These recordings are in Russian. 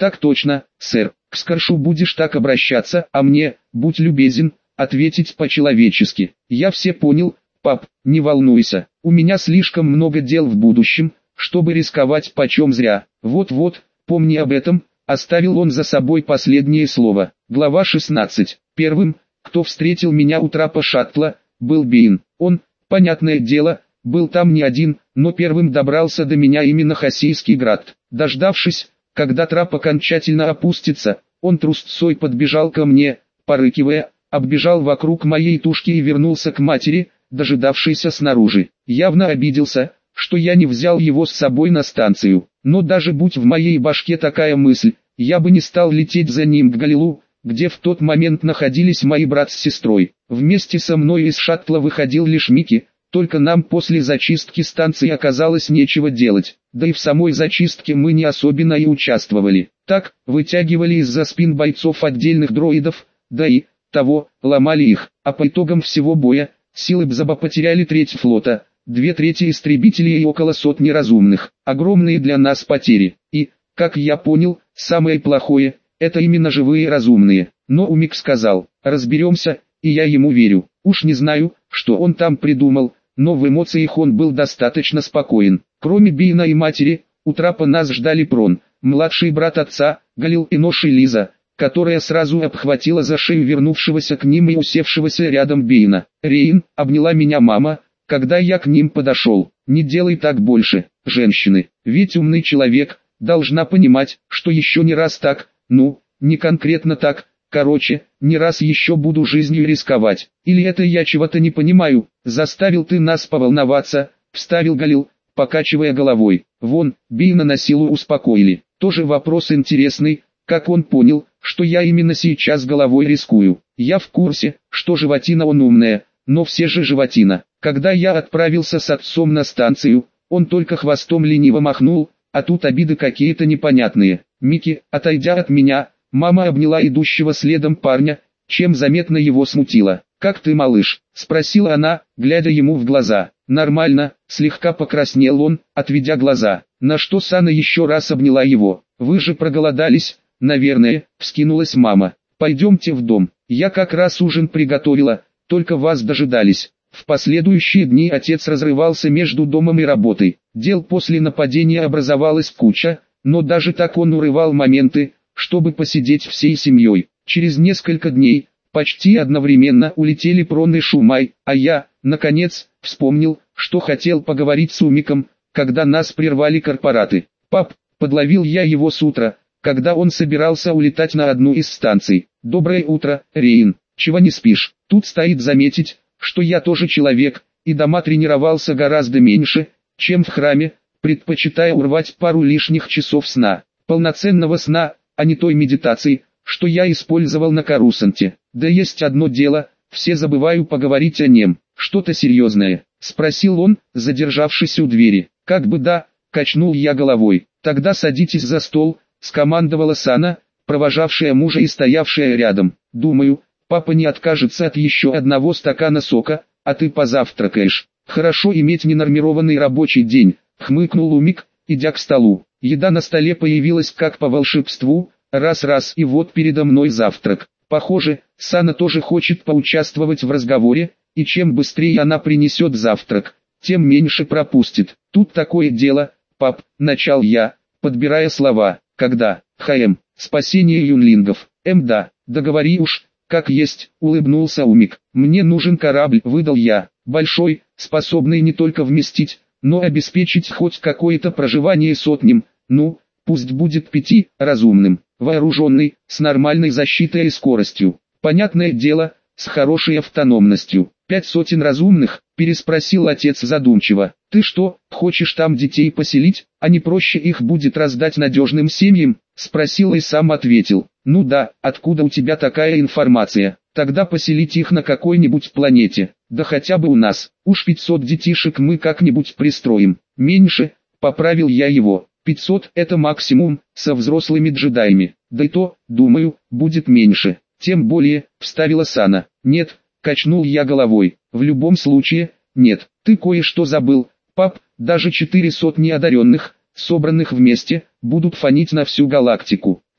Так точно, сэр. К Скоршу будешь так обращаться, а мне, будь любезен, ответить по-человечески. Я все понял, пап, не волнуйся. У меня слишком много дел в будущем, чтобы рисковать почем зря. Вот-вот, помни об этом. Оставил он за собой последнее слово. Глава 16. Первым, кто встретил меня у трапа шаттла, был Бейн. Он, понятное дело, был там не один, но первым добрался до меня именно Хассийский град. Дождавшись, когда трап окончательно опустится, он трусцой подбежал ко мне, порыкивая, оббежал вокруг моей тушки и вернулся к матери, дожидавшейся снаружи. Явно обиделся, что я не взял его с собой на станцию. Но даже будь в моей башке такая мысль, я бы не стал лететь за ним к Галилу, где в тот момент находились мои брат с сестрой. Вместе со мной из шаттла выходил лишь Микки, только нам после зачистки станции оказалось нечего делать, да и в самой зачистке мы не особенно и участвовали. Так, вытягивали из-за спин бойцов отдельных дроидов, да и, ломали их, а по итогам всего боя, силы Бзаба потеряли треть флота, 2/3 истребителей и около сотни разумных. Огромные для нас потери. И, как я понял, самое плохое, это именно живые разумные. Но Умик сказал, разберемся, и я ему верю. Уж не знаю, что он там придумал, но в эмоциях он был достаточно спокоен. Кроме Бейна и матери, у трапа нас ждали Прон, младший брат отца, Галил и Нош и Лиза, которая сразу обхватила за шею вернувшегося к ним и усевшегося рядом Бейна. Рейн, обняла меня мама, когда я к ним подошел. Не делай так больше, женщины, ведь умный человек должна понимать, что еще не раз так, не конкретно так, короче, не раз еще буду жизнью рисковать. Или это я чего-то не понимаю, заставил ты нас поволноваться, вставил Галил, покачивая головой. Вон, Бейна на силу успокоили. Тоже вопрос интересный, как он понял, что я именно сейчас головой рискую. Я в курсе, что животина он умная, но все же животина. Когда я отправился с отцом на станцию, он только хвостом лениво махнул, а тут обиды какие-то непонятные. Микки, отойдя от меня, мама обняла идущего следом парня, чем заметно его смутило. «Как ты, малыш?» – спросила она, глядя ему в глаза. «Нормально», – слегка покраснел он, отведя глаза. На что Сана еще раз обняла его. «Вы же проголодались, наверное», – вскинулась мама. «Пойдемте в дом, я как раз ужин приготовила, только вас дожидались». В последующие дни отец разрывался между домом и работой. Дел после нападения образовалась куча, но даже так он урывал моменты, чтобы посидеть всей семьей. Через несколько дней, почти одновременно улетели Прон и Шумай, а я, наконец, вспомнил, что хотел поговорить с Умиком, когда нас прервали корпораты. «Пап», подловил я его с утра, когда он собирался улетать на одну из станций. «Доброе утро, Рейн, чего не спишь?» Тут стоит заметить, что я тоже человек, и дома тренировался гораздо меньше, чем в храме, предпочитая урвать пару лишних часов сна. Полноценного сна, а не той медитации, что я использовал на Карусанте. Да есть одно дело, все забываю поговорить о нем. «Что-то серьезное?» – спросил он, задержавшись у двери. «Как бы да», – качнул я головой. «Тогда садитесь за стол», – скомандовала Сана, провожавшая мужа и стоявшая рядом. «Думаю, папа не откажется от еще одного стакана сока, а ты позавтракаешь». «Хорошо иметь ненормированный рабочий день», — хмыкнул Умик, идя к столу. Еда на столе появилась как по волшебству, раз-раз, и вот передо мной завтрак. Похоже, Сана тоже хочет поучаствовать в разговоре, и чем быстрее она принесет завтрак, тем меньше пропустит. «Тут такое дело, пап», — начал я, подбирая слова. «Когда? Спасение юнлингов. Да, договори уж». «Как есть», — улыбнулся Умик. «Мне нужен корабль», — выдал я. «Большой, способный не только вместить, но обеспечить хоть какое-то проживание сотням, пусть будет 5, разумным, вооруженный, с нормальной защитой и скоростью. Понятное дело, с хорошей автономностью». 500 разумных?» — переспросил отец задумчиво. «Ты что, хочешь там детей поселить, а не проще их будет раздать надежным семьям?» — спросил и сам ответил. «Ну да, откуда у тебя такая информация? Тогда поселить их на какой-нибудь планете, да хотя бы у нас. Уж 500 детишек мы как-нибудь пристроим. Меньше», — поправил я его. 500 — это максимум, со взрослыми джедаями. Да и то, думаю, будет меньше. «Тем более», — вставила Сана. «Нет», — качнул я головой. «В любом случае, нет. Ты кое-что забыл, пап, даже 400 одаренных, собранных вместе, будут фонить на всю галактику.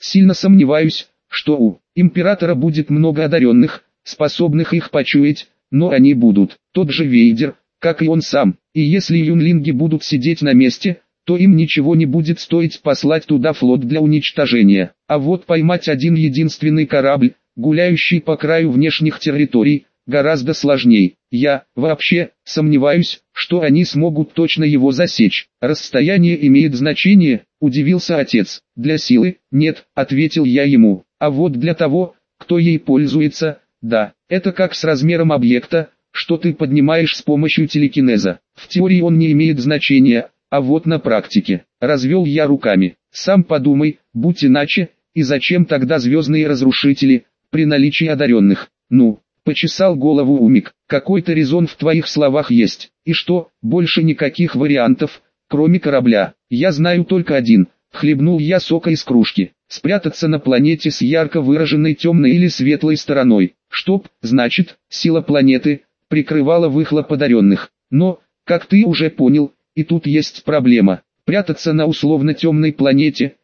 Сильно сомневаюсь, что у императора будет много одаренных, способных их почуять, но они будут. Тот же Вейдер, как и он сам. И если юнлинги будут сидеть на месте, то им ничего не будет стоить послать туда флот для уничтожения. А вот поймать один единственный корабль, гуляющий по краю внешних территорий, гораздо сложнее. Я, вообще, сомневаюсь, что они смогут точно его засечь. Расстояние имеет значение, удивился отец. Для силы, нет, ответил я ему. А вот для того, кто ей пользуется, да. Это как с размером объекта, что ты поднимаешь с помощью телекинеза. В теории он не имеет значения, а вот на практике. Развел я руками. Сам подумай, будь иначе, и зачем тогда звездные разрушители, при наличии одаренных? Ну, почесал голову Умик. Какой-то резон в твоих словах есть. И что, больше никаких вариантов, кроме корабля? Я знаю только один. Хлебнул я сока из кружки. Спрятаться на планете с ярко выраженной темной или светлой стороной. Чтоб, значит, сила планеты прикрывала выхлоп одаренных. Но, как ты уже понял, и тут есть проблема. Прятаться на условно темной планете,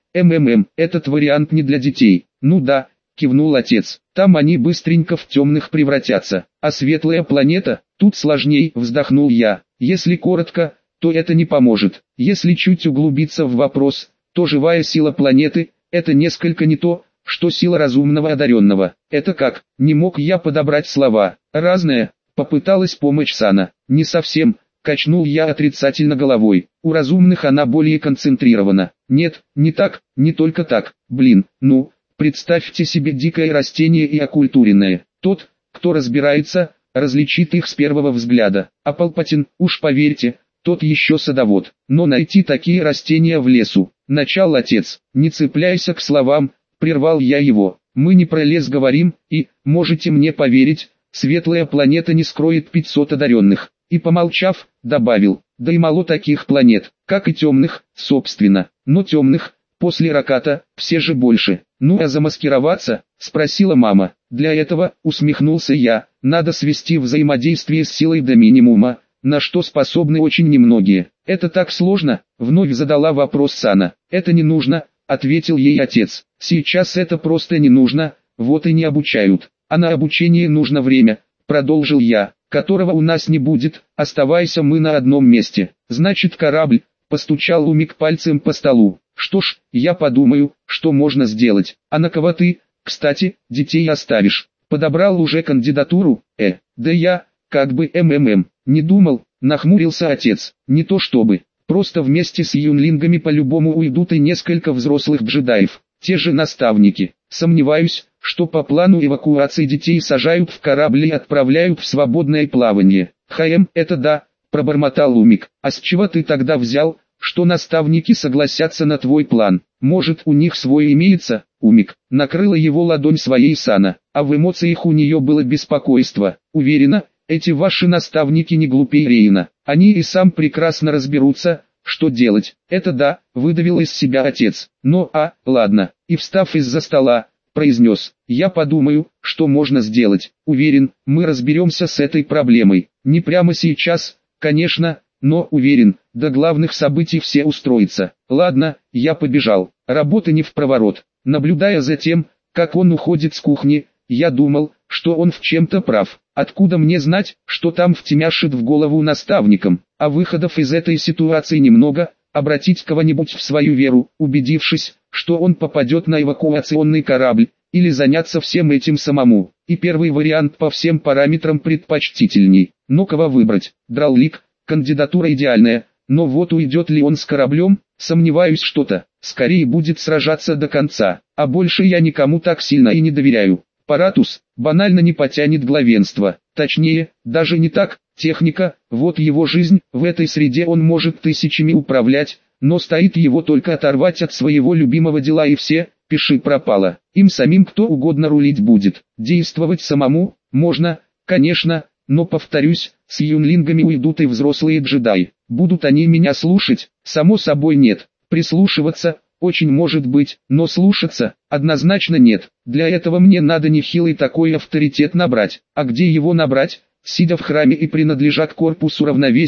этот вариант не для детей. Ну да, кивнул отец. Там они быстренько в темных превратятся. А светлая планета, тут сложней, вздохнул я. Если коротко, то это не поможет. Если чуть углубиться в вопрос, то живая сила планеты, это несколько не то, что сила разумного одаренного. Это как? Не мог я подобрать слова. Разное. Попыталась помочь Сана. Не совсем. Качнул я отрицательно головой. У разумных она более концентрирована. Нет, не так, не только так. Блин, ну, представьте себе дикое растение и оккультуренное. Тот, кто разбирается, различит их с первого взгляда. А Палпатин, уж поверьте, тот еще садовод. Но найти такие растения в лесу. Начал отец. Не цепляйся к словам, прервал я его. Мы не про лес говорим, и, можете мне поверить, светлая планета не скроет 500 одаренных. И помолчав, добавил, да и мало таких планет, как и темных, собственно. Но темных, после Раката, все же больше. Ну а замаскироваться, спросила мама. Для этого, усмехнулся я, надо свести взаимодействие с силой до минимума, на что способны очень немногие. Это так сложно, вновь задала вопрос Сана. Это не нужно, ответил ей отец. Сейчас это просто не нужно, вот и не обучают. А на обучение нужно время, продолжил я, которого у нас не будет, оставайся мы на одном месте. Значит корабль, постучал Умик пальцем по столу. Что ж, я подумаю, что можно сделать. А на кого ты, кстати, детей оставишь? Подобрал уже кандидатуру? Да я, как бы не думал, нахмурился отец. Не то чтобы, просто вместе с юнлингами по-любому уйдут и несколько взрослых джедаев, те же наставники. Сомневаюсь, что по плану эвакуации детей сажают в корабль и отправляют в свободное плавание. Это да, пробормотал Умик. А с чего ты тогда взял, что наставники согласятся на твой план? Может, у них свой имеется? Умик накрыла его ладонь своей Сана, а в эмоциях у нее было беспокойство. Уверена, эти ваши наставники не глупее Рейна. Они и сам прекрасно разберутся, что делать. Это да, выдавил из себя отец. Но, ладно, и встав из-за стола, произнес, я подумаю, что можно сделать. Уверен, мы разберемся с этой проблемой. Не прямо сейчас, конечно, но уверен, до главных событий все устроятся. Ладно, я побежал. Работа не впроворот. Наблюдая за тем, как он уходит с кухни, я думал, что он в чем-то прав. Откуда мне знать, что там втемяшит в голову наставникам? А выходов из этой ситуации немного. Обратить кого-нибудь в свою веру, убедившись, что он попадет на эвакуационный корабль, или заняться всем этим самому. И первый вариант по всем параметрам предпочтительней. Но кого выбрать? Драулик, кандидатура идеальная, но вот уйдет ли он с кораблем, сомневаюсь что-то. Скорее будет сражаться до конца, а больше я никому так сильно и не доверяю. Паратус банально не потянет главенство, точнее, даже не так, техника, вот его жизнь, в этой среде он может тысячами управлять, но стоит его только оторвать от своего любимого дела и все, пиши пропало. Им самим кто угодно рулить будет, действовать самому, можно, конечно, но повторюсь, с юнлингами уйдут и взрослые джедаи. Будут они меня слушать? Само собой нет. Прислушиваться? Очень может быть, но слушаться, однозначно нет. Для этого мне надо нехилый такой авторитет набрать. А где его набрать? Сидя в храме и принадлежа к корпусу равновесия,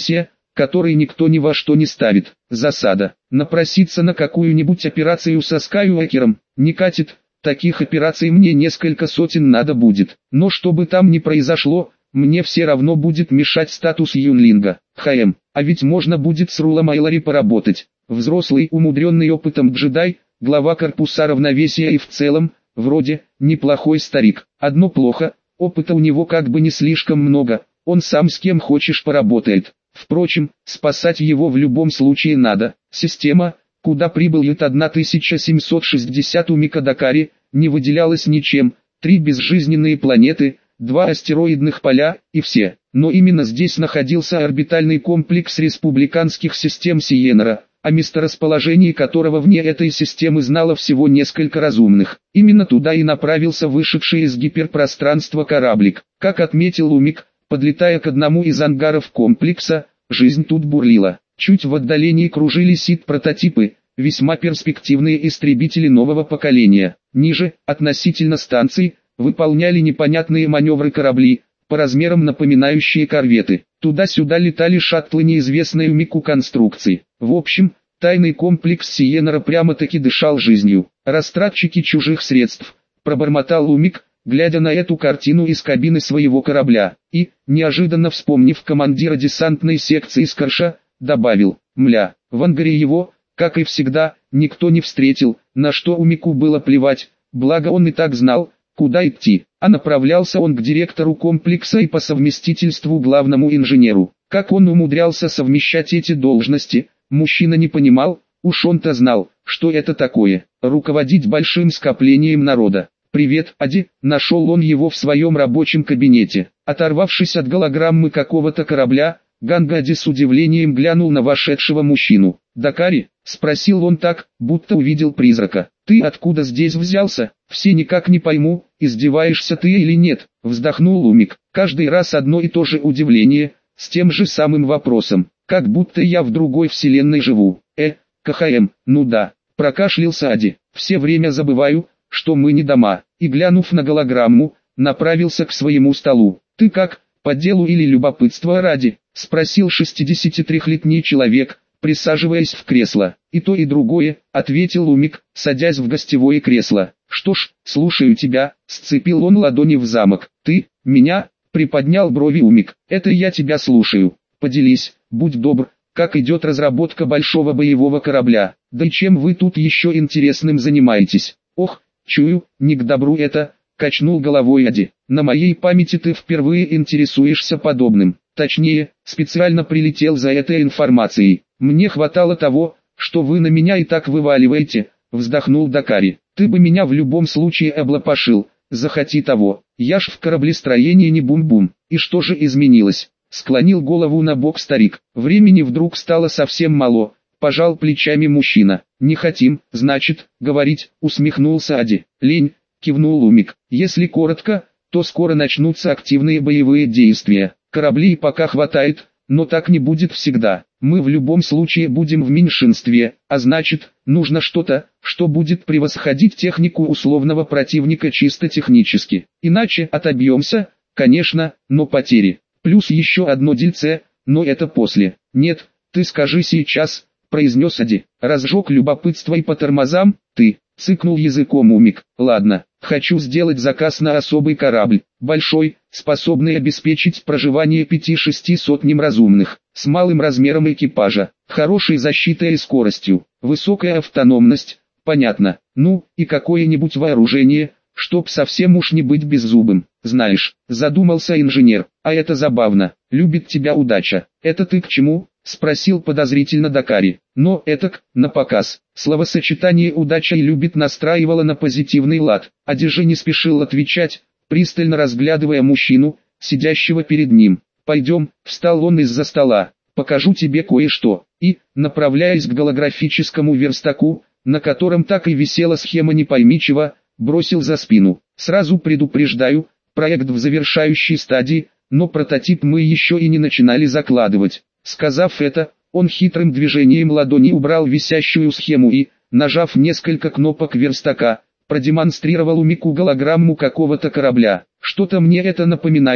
который никто ни во что не ставит. Засада. Напроситься на какую-нибудь операцию со Скайуокером не катит. Таких операций мне несколько сотен надо будет. Но что бы там ни произошло, мне все равно будет мешать статус юнлинга. А ведь можно будет с Рулом Айлари поработать. Взрослый, умудренный опытом джедай, глава корпуса равновесия и в целом, вроде, неплохой старик. Одно плохо, опыта у него как бы не слишком много, он сам с кем хочешь поработает. Впрочем, спасать его в любом случае надо. Система, куда прибыл Ют 1760 у Микадакари, не выделялась ничем. 3 безжизненные планеты, 2 астероидных поля, и все. Но именно здесь находился орбитальный комплекс республиканских систем Сиенера, о месторасположении которого вне этой системы знало всего несколько разумных. Именно туда и направился вышедший из гиперпространства кораблик. Как отметил Лумик, подлетая к одному из ангаров комплекса, жизнь тут бурлила. Чуть в отдалении кружили СИД-прототипы, весьма перспективные истребители нового поколения. Ниже, относительно станций, выполняли непонятные маневры корабли, по размерам напоминающие корветы. Туда-сюда летали шаттлы неизвестной Умику конструкции. В общем, тайный комплекс Сиенера прямо-таки дышал жизнью. Растратчики чужих средств, пробормотал Умик, глядя на эту картину из кабины своего корабля, и, неожиданно вспомнив командира десантной секции Скарша, добавил: «Мля, в ангаре его, как и всегда, никто не встретил», на что Умику было плевать, благо он и так знал, куда идти, а направлялся он к директору комплекса и по совместительству главному инженеру. Как он умудрялся совмещать эти должности, мужчина не понимал, уж он-то знал, что это такое, руководить большим скоплением народа. «Привет, Ади», нашел он его в своем рабочем кабинете. Оторвавшись от голограммы какого-то корабля, Ганга Ади с удивлением глянул на вошедшего мужчину. «Дакари?» — спросил он так, будто увидел призрака. «Ты откуда здесь взялся? Все никак не пойму, издеваешься ты или нет?» — вздохнул Умик. «Каждый раз одно и то же удивление, с тем же самым вопросом, как будто я в другой вселенной живу». КХМ, ну да», — прокашлялся Ади. «Все время забываю, что мы не дома», и, глянув на голограмму, направился к своему столу. «Ты как, по делу или любопытства ради?» — спросил 63-летний человек, присаживаясь в кресло. «И то и другое», — ответил Умик, садясь в гостевое кресло. «Что ж, слушаю тебя», — сцепил он ладони в замок. «Ты, меня?» — приподнял брови Умик. «Это я тебя слушаю. Поделись, будь добр, как идет разработка большого боевого корабля, да и чем вы тут еще интересным занимаетесь?» «Ох, чую, не к добру это», — качнул головой Ади. «На моей памяти ты впервые интересуешься подобным. Точнее, специально прилетел за этой информацией. Мне хватало того, что вы на меня и так вываливаете», — вздохнул Дакари. «Ты бы меня в любом случае облапошил, захоти того. Я ж в кораблестроении не бум-бум. И что же изменилось?» — склонил голову на бок старик. «Времени вдруг стало совсем мало», — пожал плечами мужчина. «Не хотим, значит, говорить», — усмехнулся Ади. «Лень», — кивнул Умик. «Если коротко, то скоро начнутся активные боевые действия. Кораблей пока хватает, но так не будет всегда. Мы в любом случае будем в меньшинстве, а значит, нужно что-то, что будет превосходить технику условного противника чисто технически. Иначе отобьемся, конечно, но потери. Плюс еще одно дельце, но это после». «Нет, ты скажи сейчас», — произнес Ади. Разжег любопытство и по тормозам. «Ты», — цыкнул языком Умик. «Ладно, хочу сделать заказ на особый корабль, большой, способный обеспечить проживание 5-6 сотням разумных, с малым размером экипажа, хорошей защитой и скоростью, высокая автономность, понятно, ну, и какое-нибудь вооружение, чтоб совсем уж не быть беззубым. Знаешь», — задумался инженер, — «а это забавно, любит тебя удача». «Это ты к чему?» — спросил подозрительно Дакари. Но этак, напоказ, словосочетание «удача» и «любит» настраивало на позитивный лад. Ади же не спешил отвечать, пристально разглядывая мужчину, сидящего перед ним. «Пойдем», — встал он из-за стола, — «покажу тебе кое-что». И, направляясь к голографическому верстаку, на котором так и висела схема не пойми чего, бросил за спину. «Сразу предупреждаю, проект в завершающей стадии, но прототип мы еще и не начинали закладывать». Сказав это, он хитрым движением ладони убрал висящую схему и, нажав несколько кнопок верстака, продемонстрировал Умику голограмму какого-то корабля. «Что-то мне это напоминает»,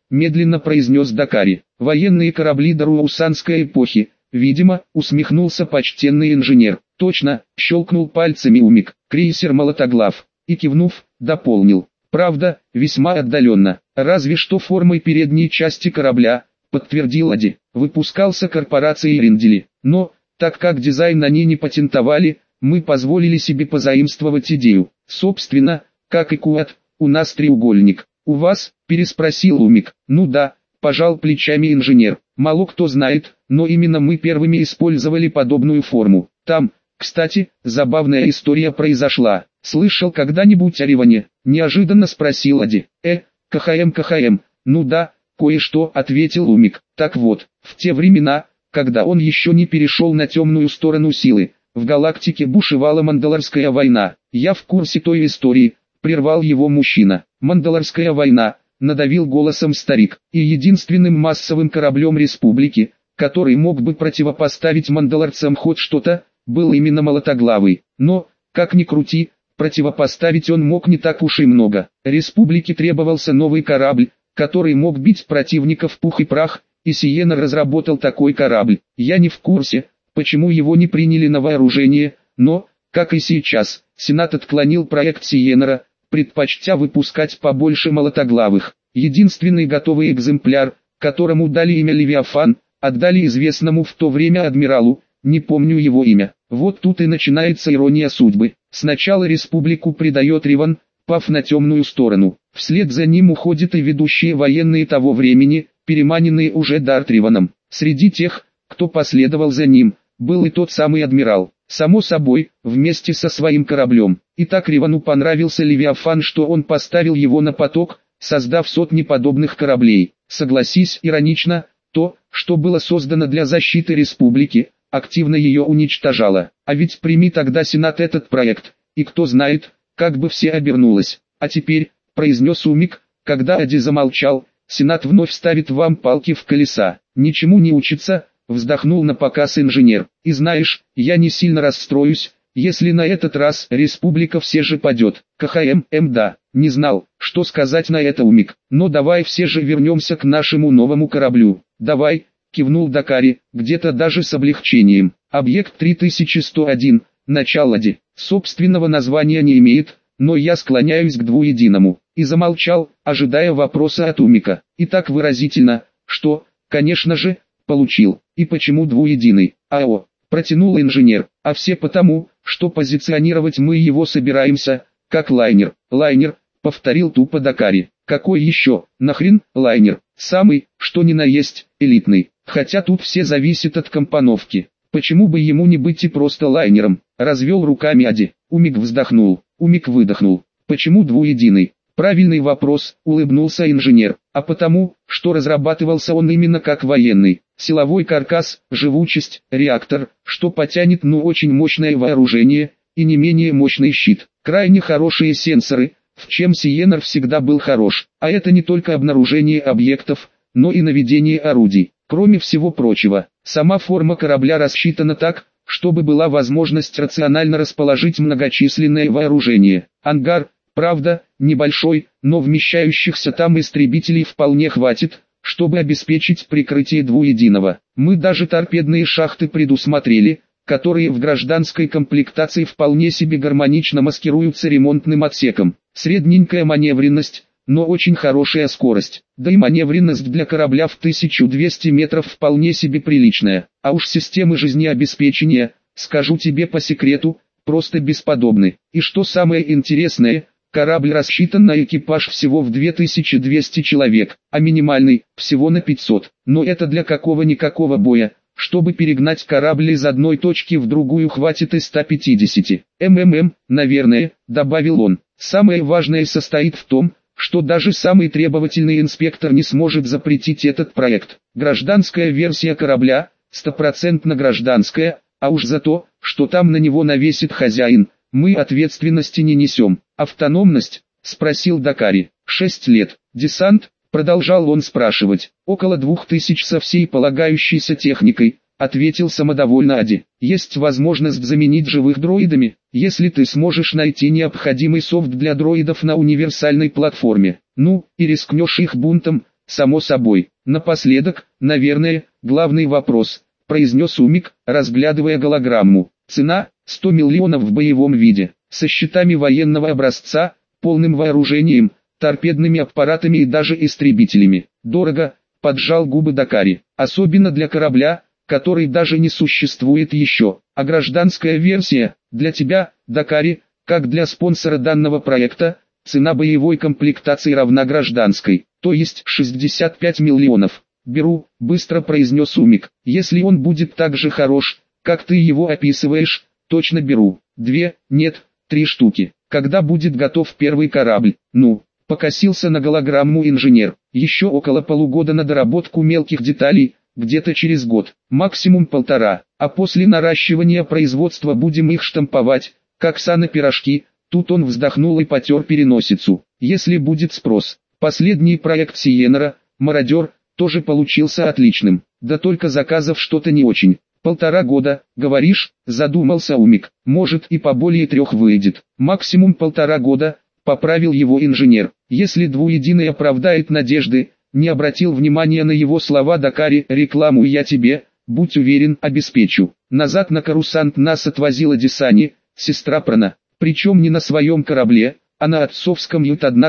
медленно произнес Дакари. Военные корабли Даруаусанской эпохи, видимо, усмехнулся почтенный инженер. Точно, щелкнул пальцами Умик, крейсер Молотоглав, и кивнув, дополнил. Правда, весьма отдаленно, разве что формой передней части корабля, подтвердил Ади. Выпускался корпорацией Рендели, но, так как дизайн они не патентовали, мы позволили себе позаимствовать идею. Собственно, как и Куат, у нас треугольник. У вас, переспросил Умик. Ну да, пожал плечами инженер. Мало кто знает, но именно мы первыми использовали подобную форму. Там, кстати, забавная история произошла. Слышал когда-нибудь о Риване? Неожиданно спросил Ади. КХМ, ну да, кое-что, ответил Умик. Так вот, в те времена, когда он еще не перешел на темную сторону силы, в галактике бушевала Мандалорская война. Я в курсе той истории, прервал его мужчина. Мандалорская война, надавил голосом старик, и единственным массовым кораблем республики, который мог бы противопоставить мандалорцам хоть что-то, был именно Молотоглавый. Но, как ни крути, противопоставить он мог не так уж и много. Республике требовался новый корабль, который мог бить противника в пух и прах, и Сиена разработал такой корабль. Я не в курсе, почему его не приняли на вооружение, но, как и сейчас, Сенат отклонил проект Сиенера, предпочтя выпускать побольше Молотоглавых. Единственный готовый экземпляр, которому дали имя Левиафан, отдали известному в то время адмиралу, не помню его имя. Вот тут и начинается ирония судьбы. Сначала республику предает Риван, пав на темную сторону. Вслед за ним уходят и ведущие военные того времени, переманенные уже Дартриваном. Среди тех, кто последовал за ним, был и тот самый адмирал. Само собой, вместе со своим кораблем. И так Ривану понравился Левиафан, что он поставил его на поток, создав сотни подобных кораблей. Согласись, иронично, то, что было создано для защиты республики, активно ее уничтожало. А ведь прими тогда Сенат этот проект, и кто знает, как бы все обернулось. А теперь, произнес Умик, когда Ади замолчал, Сенат вновь ставит вам палки в колеса. Ничему не учится, вздохнул напоказ инженер. И знаешь, я не сильно расстроюсь, если на этот раз республика все же падет. Да, не знал, что сказать на это Умик. Но давай все же вернемся к нашему новому кораблю. Давай, кивнул Дакари, где-то даже с облегчением. Объект 3101, начало Ди. Собственного названия не имеет, но я склоняюсь к двуединому. И замолчал, ожидая вопроса от Умика. И так выразительно, что, конечно же, получил. И почему двуединый? АО, протянул инженер. А все потому, что позиционировать мы его собираемся, как лайнер. Лайнер, повторил тупо Дакари. Какой еще, нахрен, лайнер? Самый, что ни на есть, элитный. Хотя тут все зависит от компоновки. Почему бы ему не быть и просто лайнером? Развел руками Ади. Умик вздохнул. Умик выдохнул. Почему двуединый? Правильный вопрос, улыбнулся инженер. А потому, что разрабатывался он именно как военный. Силовой каркас, живучесть, реактор, что потянет очень мощное вооружение, и не менее мощный щит. Крайне хорошие сенсоры, в чем Сиенер всегда был хорош. А это не только обнаружение объектов, но и наведение орудий. Кроме всего прочего, сама форма корабля рассчитана так, чтобы была возможность рационально расположить многочисленное вооружение. Ангар, правда, небольшой, но вмещающихся там истребителей вполне хватит, чтобы обеспечить прикрытие двуединого. Мы даже торпедные шахты предусмотрели, которые в гражданской комплектации вполне себе гармонично маскируются ремонтным отсеком. Средненькая маневренность, но очень хорошая скорость. Да и маневренность для корабля в 1200 метров вполне себе приличная. А уж системы жизнеобеспечения, скажу тебе по секрету, просто бесподобны. И что самое интересное, корабль рассчитан на экипаж всего в 2200 человек, а минимальный всего на 500. Но это для какого-никакого боя. Чтобы перегнать корабль из одной точки в другую, хватит и 150 наверное, добавил он. Самое важное состоит в том, что даже самый требовательный инспектор не сможет запретить этот проект. Гражданская версия корабля, стопроцентно гражданская, а уж за то, что там на него навесит хозяин, мы ответственности не несем. Автономность? Спросил Дакари. 6 лет. Десант? Продолжал он спрашивать. Около 2000 со всей полагающейся техникой, ответил самодовольно Ади. Есть возможность заменить живых дроидами, если ты сможешь найти необходимый софт для дроидов на универсальной платформе. Ну, и рискнешь их бунтом, само собой. Напоследок, наверное, главный вопрос, произнес Умик, разглядывая голограмму. Цена – 100 миллионов в боевом виде, со щитами военного образца, полным вооружением, торпедными аппаратами и даже истребителями. Дорого, поджал губы Дакари, особенно для корабля, который даже не существует еще. А гражданская версия, для тебя, Дакари, как для спонсора данного проекта, цена боевой комплектации равна гражданской, то есть 65 миллионов. Беру, быстро произнес Умик. Если он будет так же хорош, как ты его описываешь, точно беру. 2, нет, 3 штуки. Когда будет готов первый корабль? Ну, покосился на голограмму инженер. Еще около полугода на доработку мелких деталей, где-то через год, максимум 1,5. А после наращивания производства будем их штамповать, как сано-пирожки. Тут он вздохнул и потер переносицу. Если будет спрос. Последний проект Сиенера, Мародер, тоже получился отличным. Да только заказов что-то не очень. 1,5 года, говоришь, задумался Умик. Может и поболее 3 выйдет. Максимум 1,5 года, поправил его инженер. Если двуединый оправдает надежды, не обратил внимания на его слова Дакари. Рекламу я тебе, будь уверен, обеспечу. Назад на Корусант нас отвозила Десани, сестра Прана. Причем не на своем корабле, а на отцовском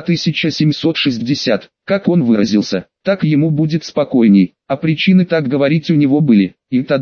Ют-1760. Как он выразился, так ему будет спокойней. А причины так говорить у него были.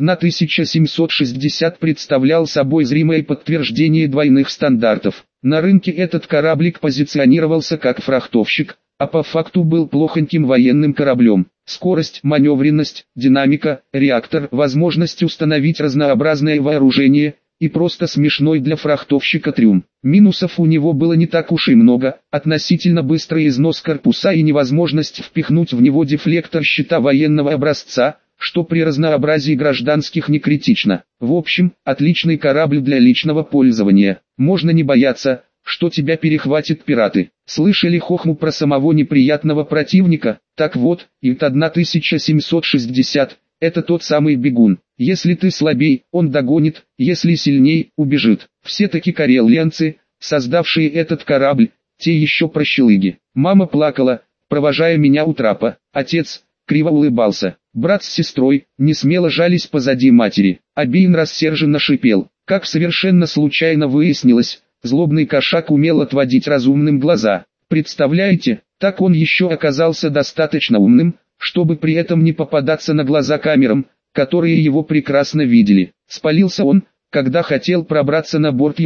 Ют-1760 представлял собой зримое подтверждение двойных стандартов. На рынке этот кораблик позиционировался как фрахтовщик, а по факту был плохоньким военным кораблем. Скорость, маневренность, динамика, реактор, возможность установить разнообразное вооружение и просто смешной для фрахтовщика трюм. Минусов у него было не так уж и много, относительно быстрый износ корпуса и невозможность впихнуть в него дефлектор щита военного образца, что при разнообразии гражданских не критично. В общем, отличный корабль для личного пользования. Можно не бояться, что тебя перехватят пираты. Слышали хохму про самого неприятного противника? Так вот, Ют-1760 – это тот самый бегун. Если ты слабей, он догонит, если сильней, убежит. Все-таки карелианцы, создавшие этот корабль, те еще прощелыги. Мама плакала, провожая меня у трапа. Отец криво улыбался. Брат с сестрой не смело жались позади матери. Абейн рассерженно шипел. Как совершенно случайно выяснилось, злобный кошак умел отводить разумным глаза. Представляете, так он еще оказался достаточно умным, чтобы при этом не попадаться на глаза камерам, которые его прекрасно видели. Спалился он, когда хотел пробраться на борт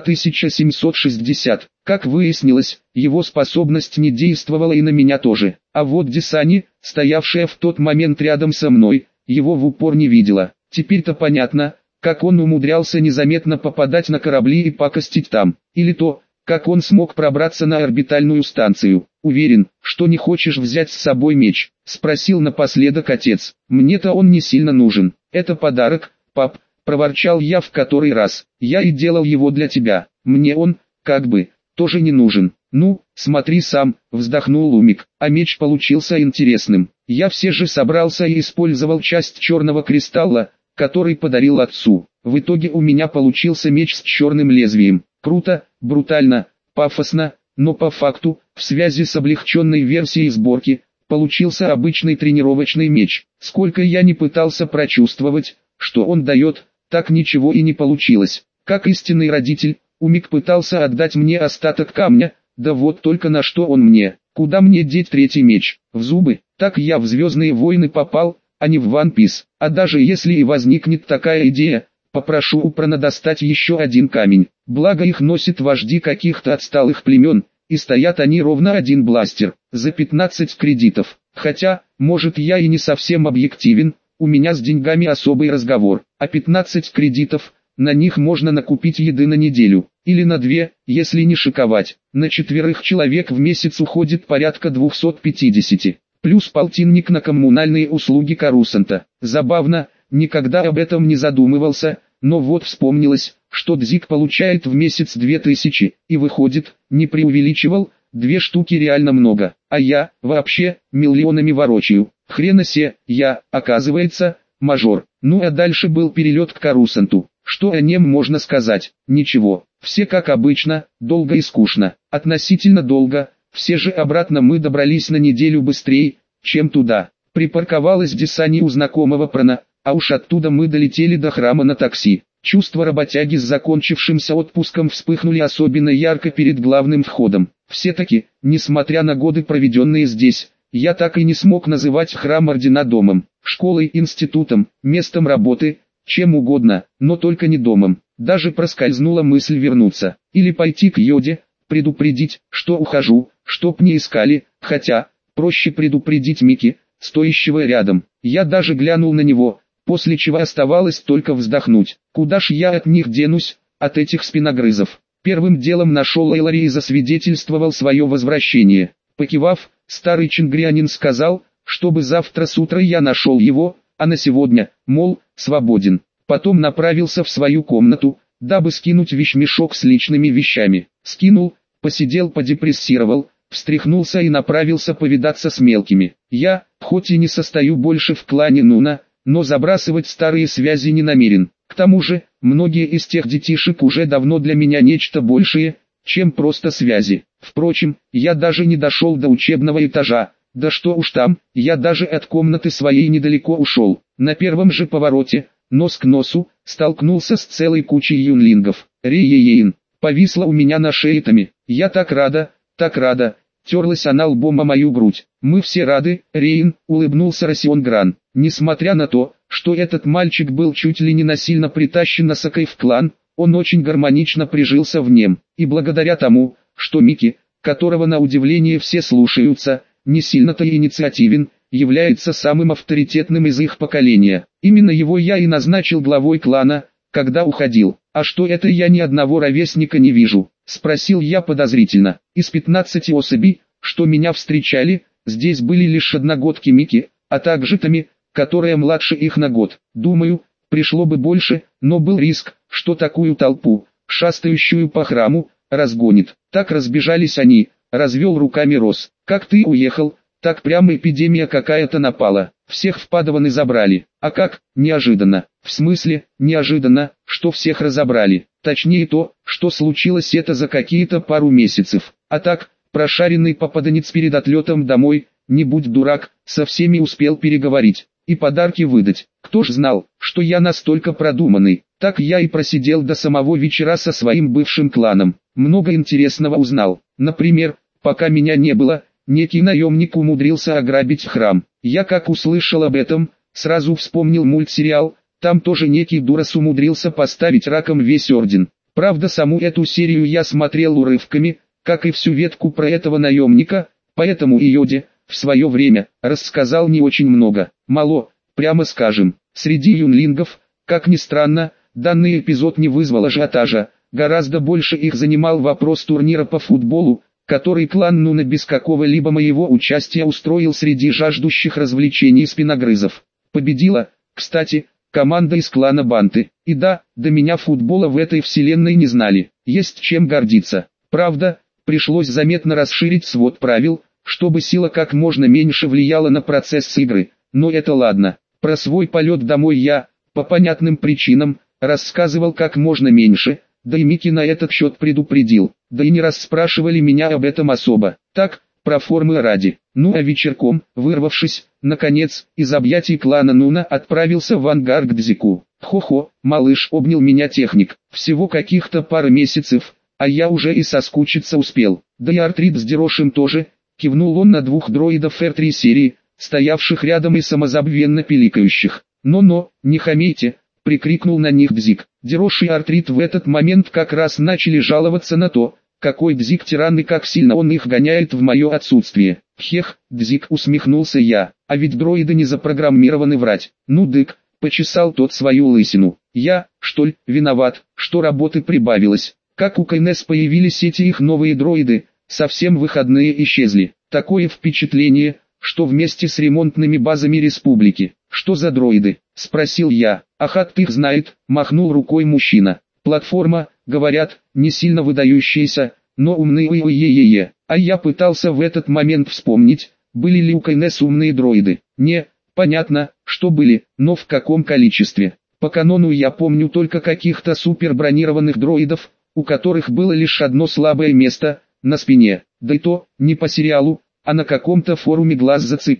Ют-1760. Как выяснилось, его способность не действовала и на меня тоже. А вот Десани, стоявшая в тот момент рядом со мной, его в упор не видела. Теперь-то понятно, как он умудрялся незаметно попадать на корабли и пакостить там. Или то, как он смог пробраться на орбитальную станцию. Уверен, что не хочешь взять с собой меч? Спросил напоследок отец. Мне-то он не сильно нужен. Это подарок, пап, проворчал я в который раз. Я и делал его для тебя. Мне он, как бы, тоже не нужен. Ну, смотри сам, вздохнул Умик. А меч получился интересным. Я все же собрался и использовал часть черного кристалла, который подарил отцу. В итоге у меня получился меч с черным лезвием. Круто, брутально, пафосно, но по факту, в связи с облегченной версией сборки, получился обычный тренировочный меч. Сколько я не пытался прочувствовать, что он дает, так ничего и не получилось. Как истинный родитель, Умик пытался отдать мне остаток камня, да вот только на что он мне. Куда мне деть третий меч? В зубы? Так я в Звездные войны попал, а не в One Piece. А даже если и возникнет такая идея, попрошу у Прана достать еще один камень. Благо их носят вожди каких-то отсталых племен, и стоят они ровно один бластер, за 15 кредитов. Хотя, может я и не совсем объективен, у меня с деньгами особый разговор. А 15 кредитов, на них можно накупить еды на неделю, или на 2, если не шиковать. На 4 человек в месяц уходит порядка 250. Плюс полтинник на коммунальные услуги Корусанта. Забавно, никогда об этом не задумывался, но вот вспомнилось, что Дзик получает в месяц 2000, и выходит, не преувеличивал, 2 штуки реально много, а я, вообще, миллионами ворочаю. Хрена се, я, оказывается, мажор. Ну а дальше был перелет к Корусанту. Что о нем можно сказать? Ничего, все как обычно, долго и скучно. Относительно долго, все же обратно мы добрались на неделю быстрее, чем туда. Припарковалась Десани у знакомого Прана, а уж оттуда мы долетели до храма на такси. Чувства работяги с закончившимся отпуском вспыхнули особенно ярко перед главным входом. Все-таки, несмотря на годы, проведенные здесь, я так и не смог называть храм Ордена домом, школой, институтом, местом работы, чем угодно, но только не домом. Даже проскользнула мысль вернуться, или пойти к Йоде, предупредить, что ухожу, чтоб не искали, хотя, проще предупредить Мики, стоящего рядом. Я даже глянул на него, после чего оставалось только вздохнуть. Куда ж я от них денусь, от этих спиногрызов? Первым делом нашел Эйлари и засвидетельствовал свое возвращение. Покивав, старый чингрианин сказал, чтобы завтра с утра я нашел его, а на сегодня, мол, свободен. Потом направился в свою комнату, дабы скинуть вещмешок с личными вещами. Скинул, посидел, подепрессировал, встряхнулся и направился повидаться с мелкими. Я, хоть и не состою больше в клане Нуна, но забрасывать старые связи не намерен. К тому же, многие из тех детишек уже давно для меня нечто большее, чем просто связи. Впрочем, я даже не дошел до учебного этажа, да что уж там, я даже от комнаты своей недалеко ушел. На первом же повороте, нос к носу, столкнулся с целой кучей юнлингов. Рей-ей-ейн, повисла у меня на шее тами. Я так рада, терлась она лбом о мою грудь. Мы все рады, Рейн, улыбнулся Рассион Гран. Несмотря на то, что этот мальчик был чуть ли не насильно притащен Асакой в клан, он очень гармонично прижился в нем. И благодаря тому, что Мики, которого на удивление все слушаются, не сильно-то и инициативен, является самым авторитетным из их поколения. Именно его я и назначил главой клана, когда уходил. «А что это я ни одного ровесника не вижу?» — спросил я подозрительно. Из 15 особей, что меня встречали, здесь были лишь одногодки Мики, а также Тами, которая младше их на год. Думаю, пришло бы больше, но был риск, что такую толпу, шастающую по храму, разгонит. Так разбежались они, развел руками Рос. Как ты уехал, так прямо эпидемия какая-то напала. Всех в Падаваны забрали. А как? Неожиданно. В смысле, неожиданно, что всех разобрали. Точнее то, что случилось это за какие-то пару месяцев. А так, прошаренный попаданец перед отлетом домой, не будь дурак, со всеми успел переговорить. И подарки выдать. Кто ж знал, что я настолько продуманный. Так я и просидел до самого вечера со своим бывшим кланом. Много интересного узнал. Например, пока меня не было, некий наемник умудрился ограбить храм. Я как услышал об этом, сразу вспомнил мультсериал, там тоже некий дурас умудрился поставить раком весь орден. Правда, саму эту серию я смотрел урывками, как и всю ветку про этого наемника, поэтому и Йоде, в свое время, рассказал не очень много. Мало, прямо скажем. Среди юнлингов, как ни странно, данный эпизод не вызвал ажиотажа, гораздо больше их занимал вопрос турнира по футболу, который клан Нуна без какого-либо моего участия устроил среди жаждущих развлечений спиногрызов. Победила, кстати, команда из клана Банты. И да, до меня футбола в этой вселенной не знали. Есть чем гордиться. Правда, пришлось заметно расширить свод правил, чтобы сила как можно меньше влияла на процесс игры. Но это ладно. Про свой полет домой я, по понятным причинам, рассказывал как можно меньше, да и Мики на этот счет предупредил. Да и не расспрашивали меня об этом особо. Так, про формы ради. Ну а вечерком, вырвавшись, наконец, из объятий клана Нуна, отправился в ангар к Дзику. Хо-хо, малыш, обнял меня техник. Всего каких-то пара месяцев, а я уже и соскучиться успел. Да и артрит с Дерошем тоже, кивнул он на двух дроидов R3 серии, стоявших рядом и самозабвенно пиликающих. «Но-но, не хамейте!» — прикрикнул на них Дзик. Дерош и артрит в этот момент как раз начали жаловаться на то, какой Дзик тиран и как сильно он их гоняет в мое отсутствие. «Хех, Дзик», — усмехнулся я, — «а ведь дроиды не запрограммированы врать». «Ну дык», — почесал тот свою лысину. «Я, что ли, виноват, что работы прибавилось? Как у КНС появились эти их новые дроиды, совсем выходные исчезли. Такое впечатление, что вместе с ремонтными базами республики». «Что за дроиды?» — спросил я. «Ахат их знает», — махнул рукой мужчина. «Платформа, говорят, не сильно выдающаяся, но умные ой-ой-ой-ой-ой». А я пытался в этот момент вспомнить, были ли у КНС умные дроиды. Не, понятно, что были, но в каком количестве. По канону я помню только каких-то супербронированных дроидов, у которых было лишь одно слабое место, на спине. Да и то, не по сериалу, а на каком-то форуме глаз зацепил.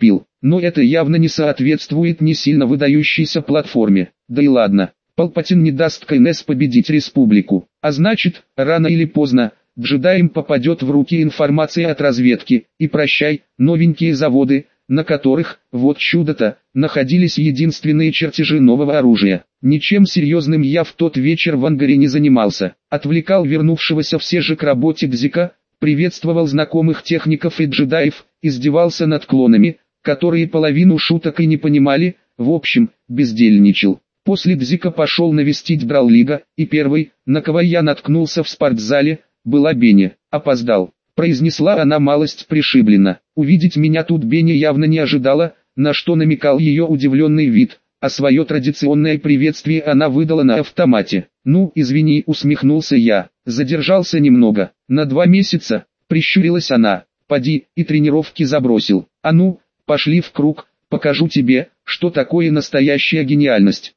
но это явно не соответствует не сильно выдающейся платформе. Да и ладно, Палпатин не даст КНС победить республику, а значит, рано или поздно, джедаям попадет в руки информация от разведки, и прощай, новенькие заводы, на которых, вот чудо-то, находились единственные чертежи нового оружия. Ничем серьезным я в тот вечер в ангаре не занимался, отвлекал вернувшегося все же к работе Гзика, приветствовал знакомых техников и джедаев, издевался над клонами, которые половину шуток и не понимали, в общем, бездельничал. После Гзика пошел навестить Драллига, и первый, на кого я наткнулся в спортзале, была Беня. Опоздал, произнесла она малость пришибленно. Увидеть меня тут Беня явно не ожидала, на что намекал ее удивленный вид, а свое традиционное приветствие она выдала на автомате. «Ну, извини», усмехнулся я, задержался немного, на 2 месяца, прищурилась она. «Поди, и тренировки забросил. А ну, пошли в круг, покажу тебе, что такое настоящая гениальность».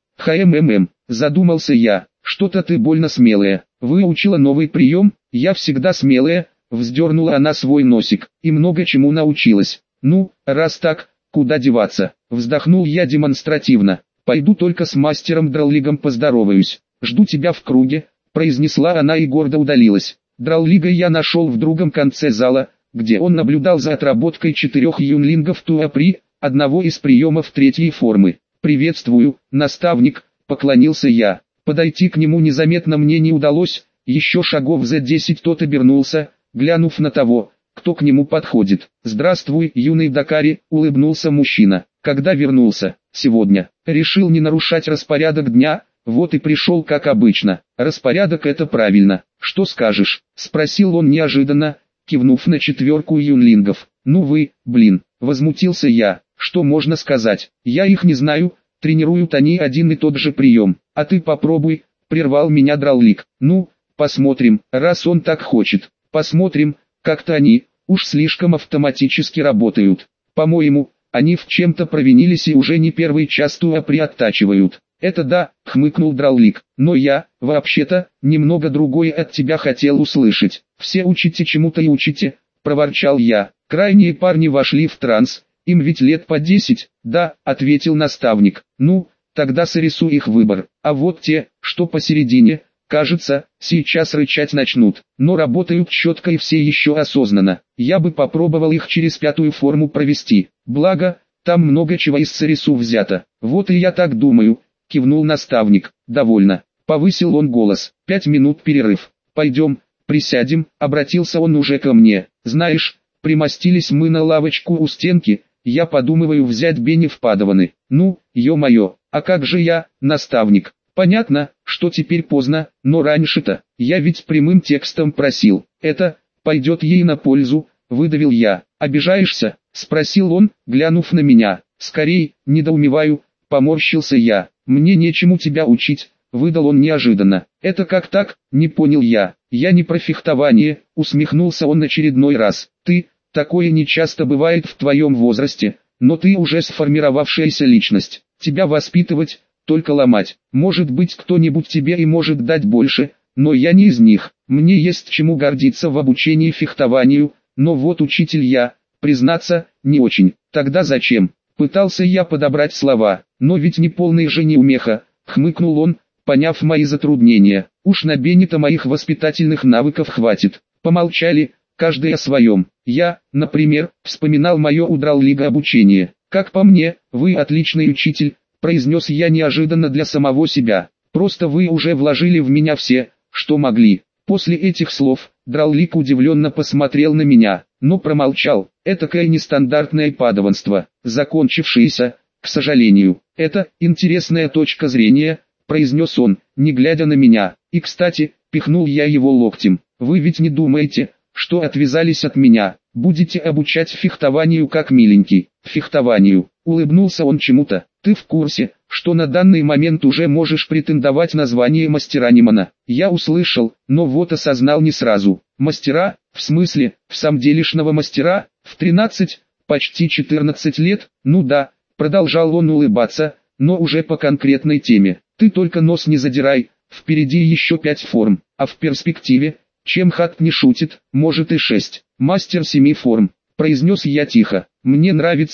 Задумался я, что-то ты больно смелая. Выучила новый прием, я всегда смелая, вздернула она свой носик, и много чему научилась. Ну, раз так, куда деваться, вздохнул я демонстративно. Пойду только с мастером Драллигом поздороваюсь. Жду тебя в круге, произнесла она и гордо удалилась. Драллига я нашел в другом конце зала, где он наблюдал за отработкой 4 юнлингов Туапри, одного из приемов 3-й формы. «Приветствую, наставник», — поклонился я. Подойти к нему незаметно мне не удалось, еще шагов за 10 тот обернулся, глянув на того, кто к нему подходит. «Здравствуй, юный Дакари», — улыбнулся мужчина. «Когда вернулся?» «Сегодня. Решил не нарушать распорядок дня, вот и пришел как обычно». «Распорядок — это правильно. Что скажешь?» — спросил он неожиданно, кивнув на 4 юнлингов. «Ну вы, блин», — возмутился я. «Что можно сказать? Я их не знаю, тренируют они один и тот же прием. А ты попробуй», — прервал меня Драллиг. «Ну, посмотрим, раз он так хочет. Посмотрим, как-то они, уж слишком автоматически работают. По-моему, они в чем-то провинились и уже не первый час Туапри оттачивают». «Это да», — хмыкнул Драллиг. «Но я, вообще-то, немного другое от тебя хотел услышать. Все учите чему-то и учите», — проворчал я. Крайние парни вошли в транс. «Им ведь лет по 10, да», — ответил наставник. «Ну, тогда сорисуй их выбор. А вот те, что посередине, кажется, сейчас рычать начнут, но работают четко и все еще осознанно. Я бы попробовал их через 5-ю форму провести. Благо, там много чего из сорису взято». «Вот и я так думаю», — кивнул наставник. «Довольно», — повысил он голос. 5 минут перерыв. «Пойдем, присядем», — обратился он уже ко мне. «Знаешь, примостились мы на лавочку у стенки, я подумываю взять Бенни в падаваны». «Ну, ё-моё, а как же я, наставник?» «Понятно, что теперь поздно, но раньше-то, я ведь прямым текстом просил. Это, пойдет ей на пользу», — выдавил я. «Обижаешься?» — спросил он, глянув на меня. «Скорей, недоумеваю», — поморщился я. «Мне нечему тебя учить», — выдал он неожиданно. «Это как так?» — не понял я. «Я не про фехтование», — усмехнулся он очередной раз. «Ты... Такое нечасто бывает в твоем возрасте, но ты уже сформировавшаяся личность. Тебя воспитывать, только ломать. Может быть, кто-нибудь тебе и может дать больше, но я не из них. Мне есть чему гордиться в обучении фехтованию, но вот учитель я, признаться, не очень. Тогда зачем?» Пытался я подобрать слова, но ведь не полный же неумеха, хмыкнул он, поняв мои затруднения. «Уж на Бенни-то моих воспитательных навыков хватит». Помолчали, каждый о своем. Я, например, вспоминал мое у Драллига обучение. «Как по мне, вы отличный учитель», — произнес я неожиданно для самого себя. «Просто вы уже вложили в меня все, что могли». После этих слов, Драллиг удивленно посмотрел на меня, но промолчал. Этакое нестандартное падаванство, закончившееся, к сожалению. «Это интересная точка зрения», — произнес он, не глядя на меня. «И кстати», — пихнул я его локтем, — «вы ведь не думаете, что отвязались от меня, будете обучать фехтованию как миленький?» «Фехтованию», — улыбнулся он чему-то. «Ты в курсе, что на данный момент уже можешь претендовать на звание мастера Нимана?» Я услышал, но вот осознал не сразу. «Мастера? В смысле, в самделишного мастера? В 13, почти 14 лет? Ну да», — продолжал он улыбаться, но уже по конкретной теме. «Ты только нос не задирай, впереди еще 5 форм, а в перспективе, чем Хат не шутит, может и 6. Мастер 7 форм», — произнес я тихо. «Мне нравится,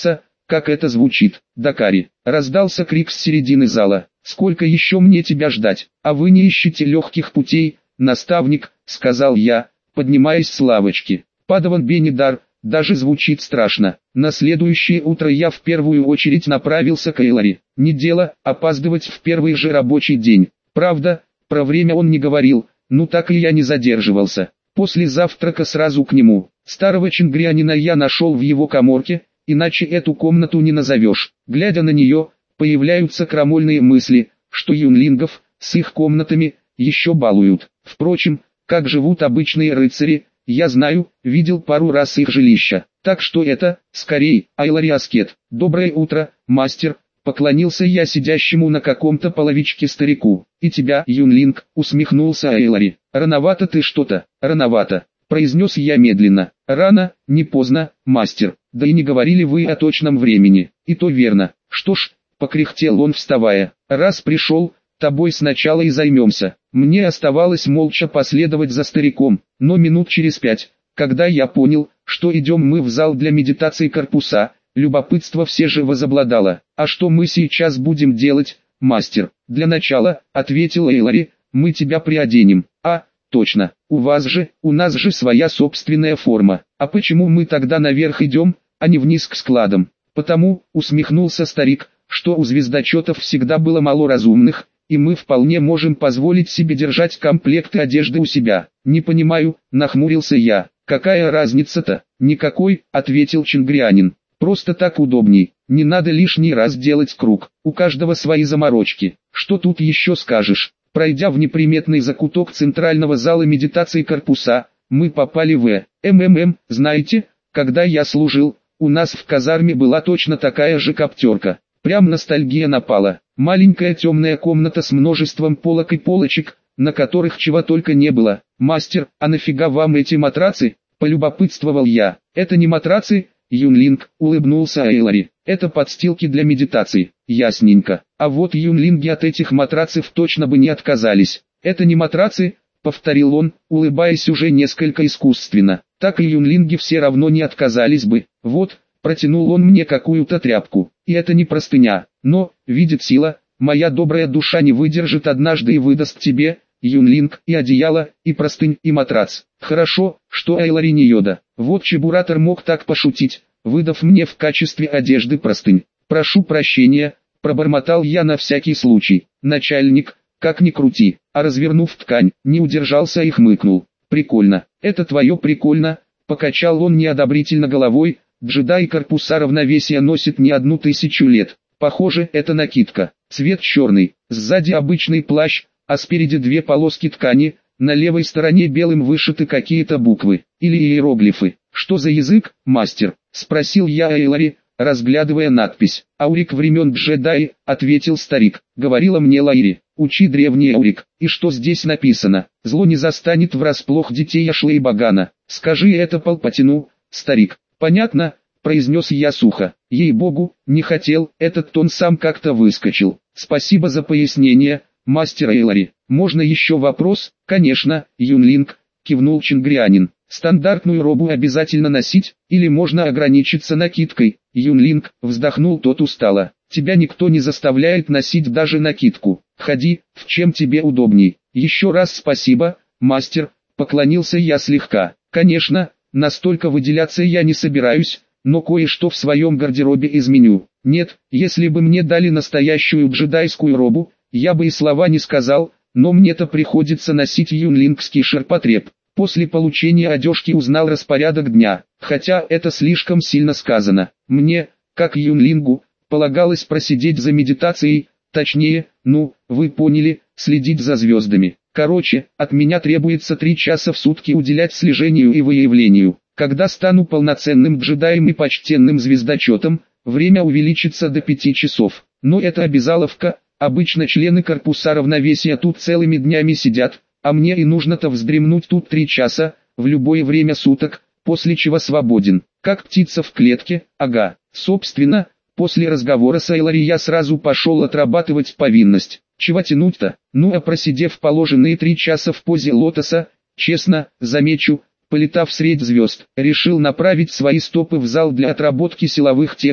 как это звучит. Дакари. Раздался крик с середины зала. Сколько еще мне тебя ждать? А вы не ищете легких путей, наставник, сказал я, поднимаясь с лавочки. Падаван Бенедар, даже звучит страшно. На следующее утро я в первую очередь направился к Эйлари. Не дело опаздывать в первый же рабочий день. Правда, про время он не говорил, ну так и я не задерживался. После завтрака сразу к нему. Старого чингрианина я нашел в его каморке, иначе эту комнату не назовешь. Глядя на нее, появляются крамольные мысли, что юнлингов, с их комнатами, еще балуют. Впрочем, как живут обычные рыцари, я знаю, видел пару раз их жилища. Так что это, скорей, Айлари Аскет. Доброе утро, мастер, поклонился я сидящему на каком-то половичке старику. И тебя, юнлинг, усмехнулся Айлари. Рановато ты что-то, рановато, произнес я медленно. Рано, не поздно, мастер, да и не говорили вы о точном времени. И то верно. Что ж, покряхтел он, вставая. Раз пришел, тобой сначала и займемся. Мне оставалось молча последовать за стариком, но минут через 5, когда я понял, что идем мы в зал для медитации корпуса, любопытство все же возобладало. А что мы сейчас будем делать, мастер? Для начала, ответил Эйлари, мы тебя приоденем. А, точно, у нас же своя собственная форма. А почему мы тогда наверх идем, а не вниз к складам? Потому, усмехнулся старик, что у звездочетов всегда было мало разумных, и мы вполне можем позволить себе держать комплекты одежды у себя. Не понимаю, нахмурился я. Какая разница-то? Никакой, ответил чингрианин. Просто так удобней. Не надо лишний раз делать круг. У каждого свои заморочки. Что тут еще скажешь? Пройдя в неприметный закуток центрального зала медитации корпуса, мы попали в знаете, когда я служил, у нас в казарме была точно такая же коптерка. Прям ностальгия напала. Маленькая темная комната с множеством полок и полочек, на которых чего только не было. Мастер, а нафига вам эти матрацы? Полюбопытствовал я. Это не матрацы, юнлинг, улыбнулся Эйлари. Это подстилки для медитации. Ясненько. А вот юнлинги от этих матрацев точно бы не отказались. Это не матрацы, повторил он, улыбаясь уже несколько искусственно. Так и юнлинги все равно не отказались бы. Вот, протянул он мне какую-то тряпку. И это не простыня, но, видит сила, моя добрая душа не выдержит однажды и выдаст тебе, юнлинг, и одеяло, и простынь, и матрац. Хорошо, что Эйлари не йода. Вот чебуратор мог так пошутить, выдав мне в качестве одежды простынь. Прошу прощения, пробормотал я на всякий случай. Начальник, как ни крути, а развернув ткань, не удержался и хмыкнул. Прикольно, это твое прикольно, покачал он неодобрительно головой. Джедаи корпуса равновесия носит не 1000 лет. Похоже, это накидка. Цвет черный, сзади обычный плащ, а спереди две полоски ткани, на левой стороне белым вышиты какие-то буквы, или иероглифы. Что за язык, мастер? Спросил я Эйлари, разглядывая надпись. Аурик времен джедаи, ответил старик. Говорила мне Лайри, учи древний аурик. И что здесь написано? Зло не застанет врасплох детей Ашла и Багана. Скажи это Палпатину, старик. «Понятно», — произнес я сухо. «Ей-богу, не хотел, этот тон сам как-то выскочил. Спасибо за пояснение, мастер Эйлари. Можно еще вопрос?» «Конечно, юнлинг», — кивнул чингрианин. «Стандартную робу обязательно носить, или можно ограничиться накидкой?» «Юнлинг», — вздохнул тот устало. «Тебя никто не заставляет носить даже накидку. Ходи, в чем тебе удобней». «Еще раз спасибо, мастер», — поклонился я слегка. «Конечно». Настолько выделяться я не собираюсь, но кое-что в своем гардеробе изменю. Нет, если бы мне дали настоящую джедайскую робу, я бы и слова не сказал, но мне-то приходится носить юнлингский ширпотреб. После получения одежки узнал распорядок дня, хотя это слишком сильно сказано. Мне, как юнлингу, полагалось просидеть за медитацией, точнее, вы поняли, следить за звездами. Короче, от меня требуется 3 часа в сутки уделять слежению и выявлению. Когда стану полноценным джедаем и почтенным звездочетом, время увеличится до 5 часов. Но это обязаловка, обычно члены корпуса равновесия тут целыми днями сидят, а мне и нужно-то вздремнуть тут 3 часа, в любое время суток, после чего свободен. Как птица в клетке, ага. Собственно, после разговора с Эйлари я сразу пошел отрабатывать повинность. Чего тянуть-то? А просидев положенные 3 часа в позе лотоса, честно, замечу, полетав средь звезд, решил направить свои стопы в зал для отработки силовых техник,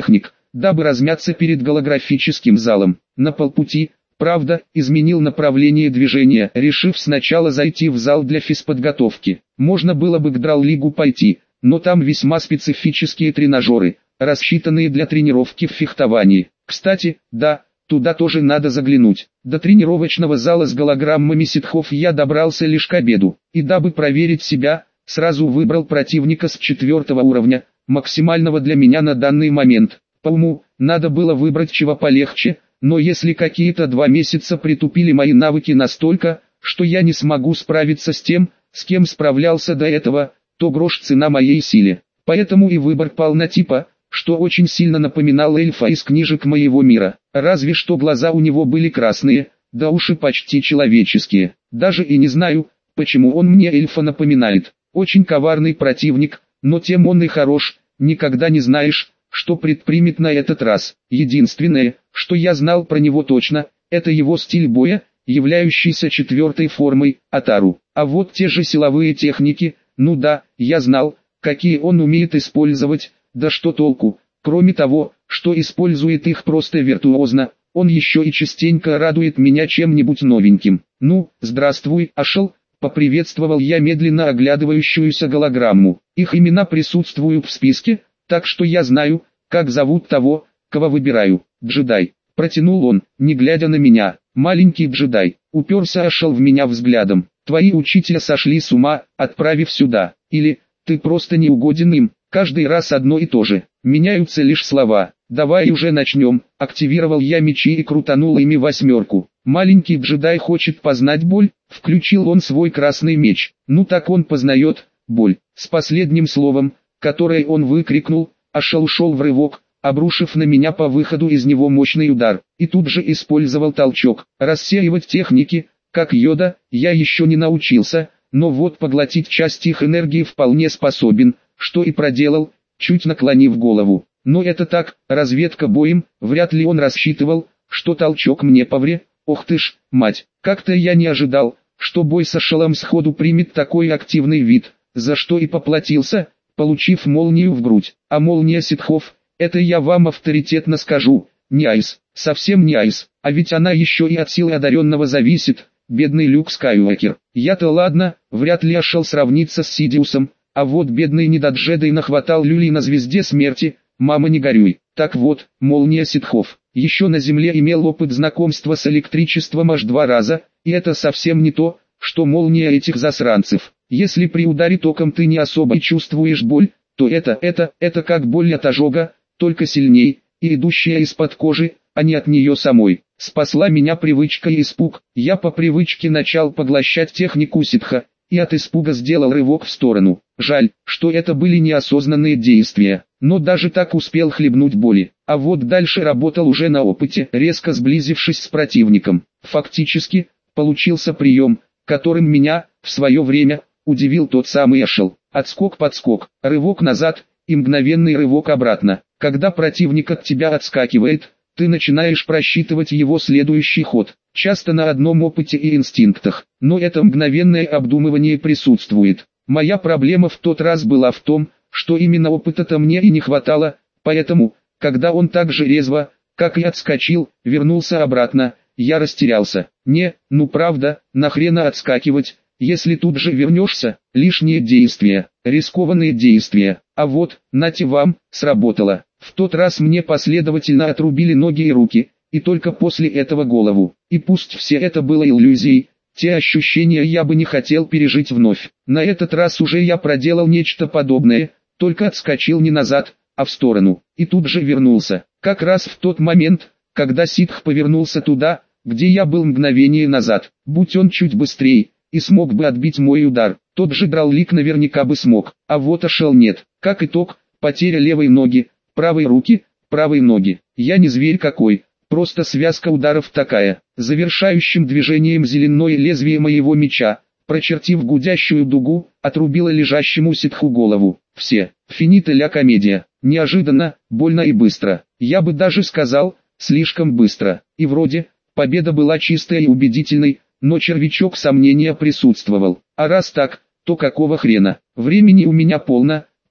дабы размяться перед голографическим залом. На полпути, правда, изменил направление движения, решив сначала зайти в зал для физподготовки. Можно было бы к драл-лигу пойти, но там весьма специфические тренажеры, рассчитанные для тренировки в фехтовании. Кстати, да, туда тоже надо заглянуть. До тренировочного зала с голограммами ситхов я добрался лишь к обеду, и дабы проверить себя, сразу выбрал противника с 4-го уровня, максимального для меня на данный момент. По уму, надо было выбрать чего полегче, но если какие-то 2 месяца притупили мои навыки настолько, что я не смогу справиться с тем, с кем справлялся до этого, то грош цена моей силе. Поэтому и выбор пал на типа, что очень сильно напоминал эльфа из книжек моего мира. Разве что глаза у него были красные, да уши почти человеческие. Даже и не знаю, почему он мне эльфа напоминает. Очень коварный противник, но тем он и хорош, никогда не знаешь, что предпримет на этот раз. Единственное, что я знал про него точно, это его стиль боя, являющийся 4-й формой, атару. А вот те же силовые техники, ну да, я знал, какие он умеет использовать, да что толку, кроме того, что использует их просто виртуозно, он еще и частенько радует меня чем-нибудь новеньким. Ну, здравствуй, Ашел, поприветствовал я медленно оглядывающуюся голограмму. Их имена присутствуют в списке, так что я знаю, как зовут того, кого выбираю. Джедай, протянул он, не глядя на меня. Маленький джедай, уперся Ашел в меня взглядом. Твои учителя сошли с ума, отправив сюда. Или, ты просто не угоден им, каждый раз одно и то же. Меняются лишь слова. Давай уже начнем. Активировал я мечи и крутанул ими 8. Маленький джедай хочет познать боль, включил он свой красный меч. Ну так он познает боль. С последним словом, которое он выкрикнул, Ашел ушел в рывок, обрушив на меня по выходу из него мощный удар, и тут же использовал толчок. Рассеивать техники, как Йода, я еще не научился, но вот поглотить часть их энергии вполне способен, что и проделал, чуть наклонив голову. Но это так, разведка боем, вряд ли он рассчитывал, что толчок мне по вре. Ох ты ж, мать, как-то я не ожидал, что бой с Ашелом сходу примет такой активный вид, за что и поплатился, получив молнию в грудь. А молния ситхов, это я вам авторитетно скажу, не айс, совсем не айс, а ведь она еще и от силы одаренного зависит, бедный Люк Скайуокер. Я-то ладно, вряд ли Ашел сравнится с Сидиусом, а вот бедный недоджедай нахватал люлей на звезде смерти, мама не горюй. Так вот, молния ситхов. Еще на земле имел опыт знакомства с электричеством аж 2 раза, и это совсем не то, что молния этих засранцев. Если при ударе током ты не особо чувствуешь боль, то это как боль от ожога, только сильней, и идущая из-под кожи, а не от нее самой. Спасла меня привычка и испуг. Я по привычке начал поглощать технику ситха, и от испуга сделал рывок в сторону. Жаль, что это были неосознанные действия, но даже так успел хлебнуть боли. А вот дальше работал уже на опыте, резко сблизившись с противником. Фактически, получился прием, которым меня, в свое время, удивил тот самый Ашел. Отскок-подскок, рывок назад и мгновенный рывок обратно. Когда противник от тебя отскакивает, ты начинаешь просчитывать его следующий ход, часто на одном опыте и инстинктах, но это мгновенное обдумывание присутствует. Моя проблема в тот раз была в том, что именно опыта-то мне и не хватало, поэтому, когда он так же резво, как и отскочил, вернулся обратно, я растерялся. Ну правда, нахрена отскакивать, если тут же вернешься, лишние действия, рискованные действия. А вот, нате вам, сработало. В тот раз мне последовательно отрубили ноги и руки, и только после этого голову. И пусть все это было иллюзией, те ощущения я бы не хотел пережить вновь. На этот раз уже я проделал нечто подобное, только отскочил не назад, а в сторону, и тут же вернулся. Как раз в тот момент, когда ситх повернулся туда, где я был мгновение назад. Будь он чуть быстрее, и смог бы отбить мой удар, тот же драл-лик наверняка бы смог, а вот Ашел нет. Как итог, потеря левой ноги, правой руки, правой ноги. Я не зверь какой, просто связка ударов такая. Завершающим движением зеленое лезвие моего меча, прочертив гудящую дугу, отрубило лежащему ситху голову. Все, финита ля комедия. Неожиданно, больно и быстро. Я бы даже сказал, слишком быстро. И вроде, победа была чистой и убедительной, но червячок сомнения присутствовал. А раз так, то какого хрена? Времени у меня полно,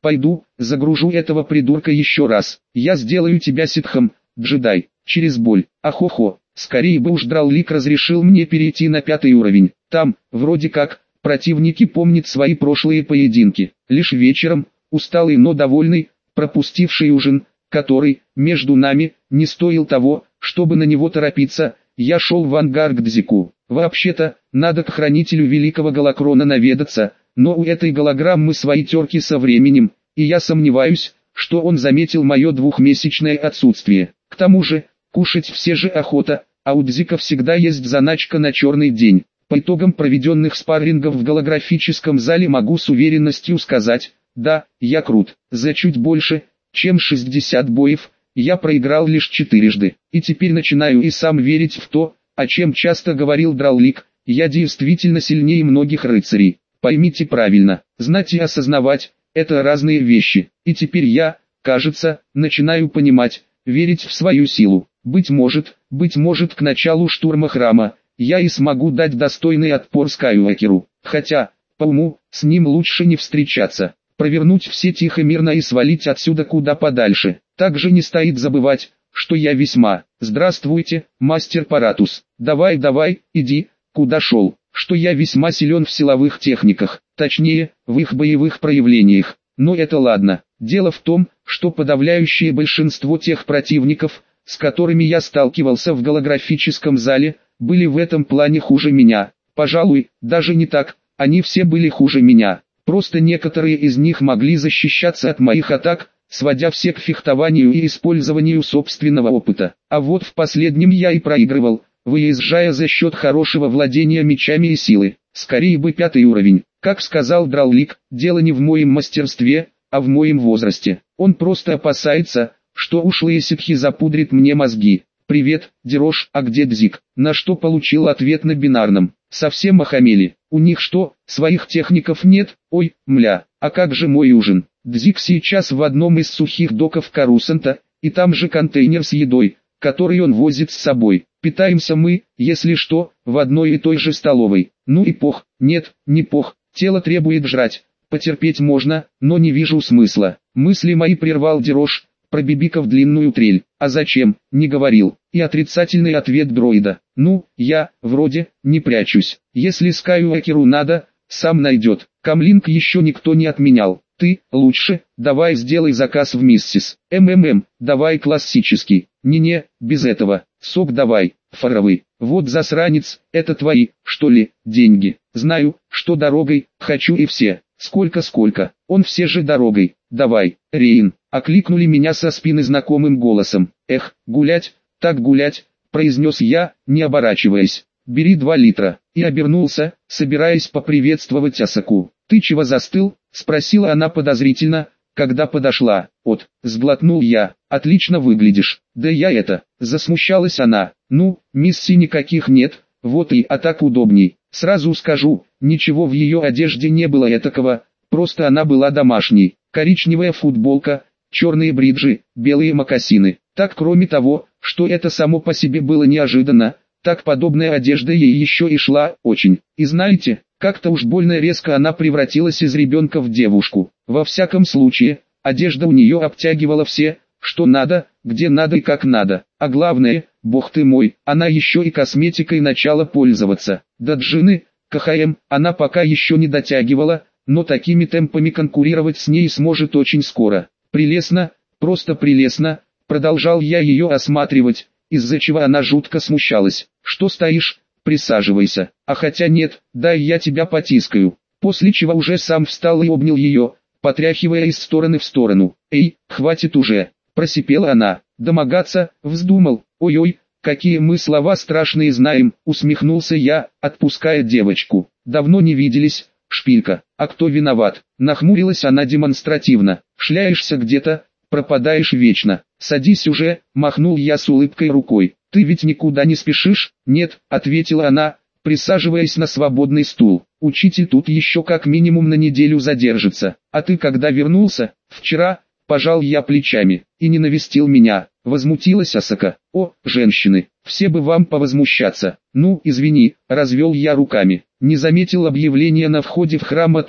Пойду, загружу этого придурка еще раз. Я сделаю тебя ситхом, джедай, через боль. Ахохо, скорее бы уж Драллик разрешил мне перейти на 5-й уровень. Там, вроде как, противники помнят свои прошлые поединки. Лишь вечером, усталый, но довольный, пропустивший ужин, который, между нами, не стоил того, чтобы на него торопиться, я шел в ангар к Дзику. Вообще-то, надо к хранителю великого Галакрона наведаться, но у этой голограммы свои терки со временем, и я сомневаюсь, что он заметил мое двухмесячное отсутствие. К тому же, кушать все же охота, а у Дзика всегда есть заначка на черный день. По итогам проведенных спаррингов в голографическом зале могу с уверенностью сказать, да, я крут. За чуть больше, чем 60 боев, я проиграл лишь 4-жды. И теперь начинаю и сам верить в то, о чем часто говорил Драллик, я действительно сильнее многих рыцарей. Поймите правильно, знать и осознавать – это разные вещи. И теперь я, кажется, начинаю понимать, верить в свою силу. Быть может, к началу штурма храма, я и смогу дать достойный отпор Скайуокеру. Хотя, по уму, с ним лучше не встречаться. Провернуть все тихо-мирно и свалить отсюда куда подальше. Также не стоит забывать, что я весьма... Здравствуйте, мастер Паратус. Давай, иди, куда шел. Что я весьма силен в силовых техниках, точнее, в их боевых проявлениях. Но это ладно. Дело в том, что подавляющее большинство тех противников, с которыми я сталкивался в голографическом зале, были в этом плане хуже меня. Пожалуй, даже не так, они все были хуже меня. Просто некоторые из них могли защищаться от моих атак, сводя все к фехтованию и использованию собственного опыта. А вот в последнем я и проигрывал, выезжая за счет хорошего владения мечами и силы. Скорее бы 5-й уровень. Как сказал Драллик, дело не в моем мастерстве, а в моем возрасте. Он просто опасается, что ушлые ситхи запудрят мне мозги. «Привет, Дерош, а где Дзик?» На что получил ответ на бинарном. «Совсем охамели. У них что, своих техников нет? Ой, мля, а как же мой ужин?» Дзик сейчас в одном из сухих доков Карусанта, и там же контейнер с едой, который он возит с собой. Питаемся мы, если что, в одной и той же столовой. Ну и пох, нет, не пох, тело требует жрать. Потерпеть можно, но не вижу смысла. Мысли мои прервал Дерош, пробибикав длинную трель. А зачем, не говорил. И отрицательный ответ дроида. Ну, я, вроде, не прячусь. Если Скайуокеру надо, сам найдет. Камлинг еще никто не отменял. Ты, лучше, давай сделай заказ в миссис. Давай классический. Не-не, без этого. Сок давай, фаровый. Вот засранец, это твои, что ли, деньги. Знаю, что дорогой, хочу и все. Сколько? Он все же дорогой. Давай, Рейн. Окликнули меня со спины знакомым голосом. Эх, гулять, так гулять, произнес я, не оборачиваясь. Бери 2 литра. И обернулся, собираясь поприветствовать Асаку. Ты чего застыл? Спросила она подозрительно, когда подошла. Сглотнул я. Отлично выглядишь. Да я это, засмущалась она. Ну, миссий никаких нет, вот и, а так удобней. Сразу скажу, ничего в ее одежде не было этакого, просто она была домашней. Коричневая футболка, черные бриджи, белые мокасины. Так кроме того, что это само по себе было неожиданно, так подобная одежда ей еще и шла очень. И знаете, как-то уж больно резко она превратилась из ребенка в девушку. Во всяком случае, одежда у нее обтягивала все, что надо, где надо и как надо. А главное, бог ты мой, она еще и косметикой начала пользоваться. До Джины, КХМ, она пока еще не дотягивала, но такими темпами конкурировать с ней сможет очень скоро. Прелестно, просто прелестно, продолжал я ее осматривать, из-за чего она жутко смущалась. Что стоишь, присаживайся, а хотя нет, дай я тебя потискаю. После чего уже сам встал и обнял ее, потряхивая из стороны в сторону. Эй, хватит уже, просипела она. Домогаться, вздумал. Ой-ой, какие мы слова страшные знаем, усмехнулся я, отпуская девочку. Давно не виделись, шпилька. А кто виноват? Нахмурилась она демонстративно. Шляешься где-то, пропадаешь вечно. Садись уже, махнул я с улыбкой рукой. Ты ведь никуда не спешишь? Нет, ответила она, присаживаясь на свободный стул. Учитель тут еще как минимум на неделю задержится. А ты когда вернулся? Вчера, пожал я плечами. И не навестил меня. Возмутилась Асака. О, женщины, все бы вам повозмущаться. Ну, извини, развел я руками. Не заметил объявления на входе в храм о том,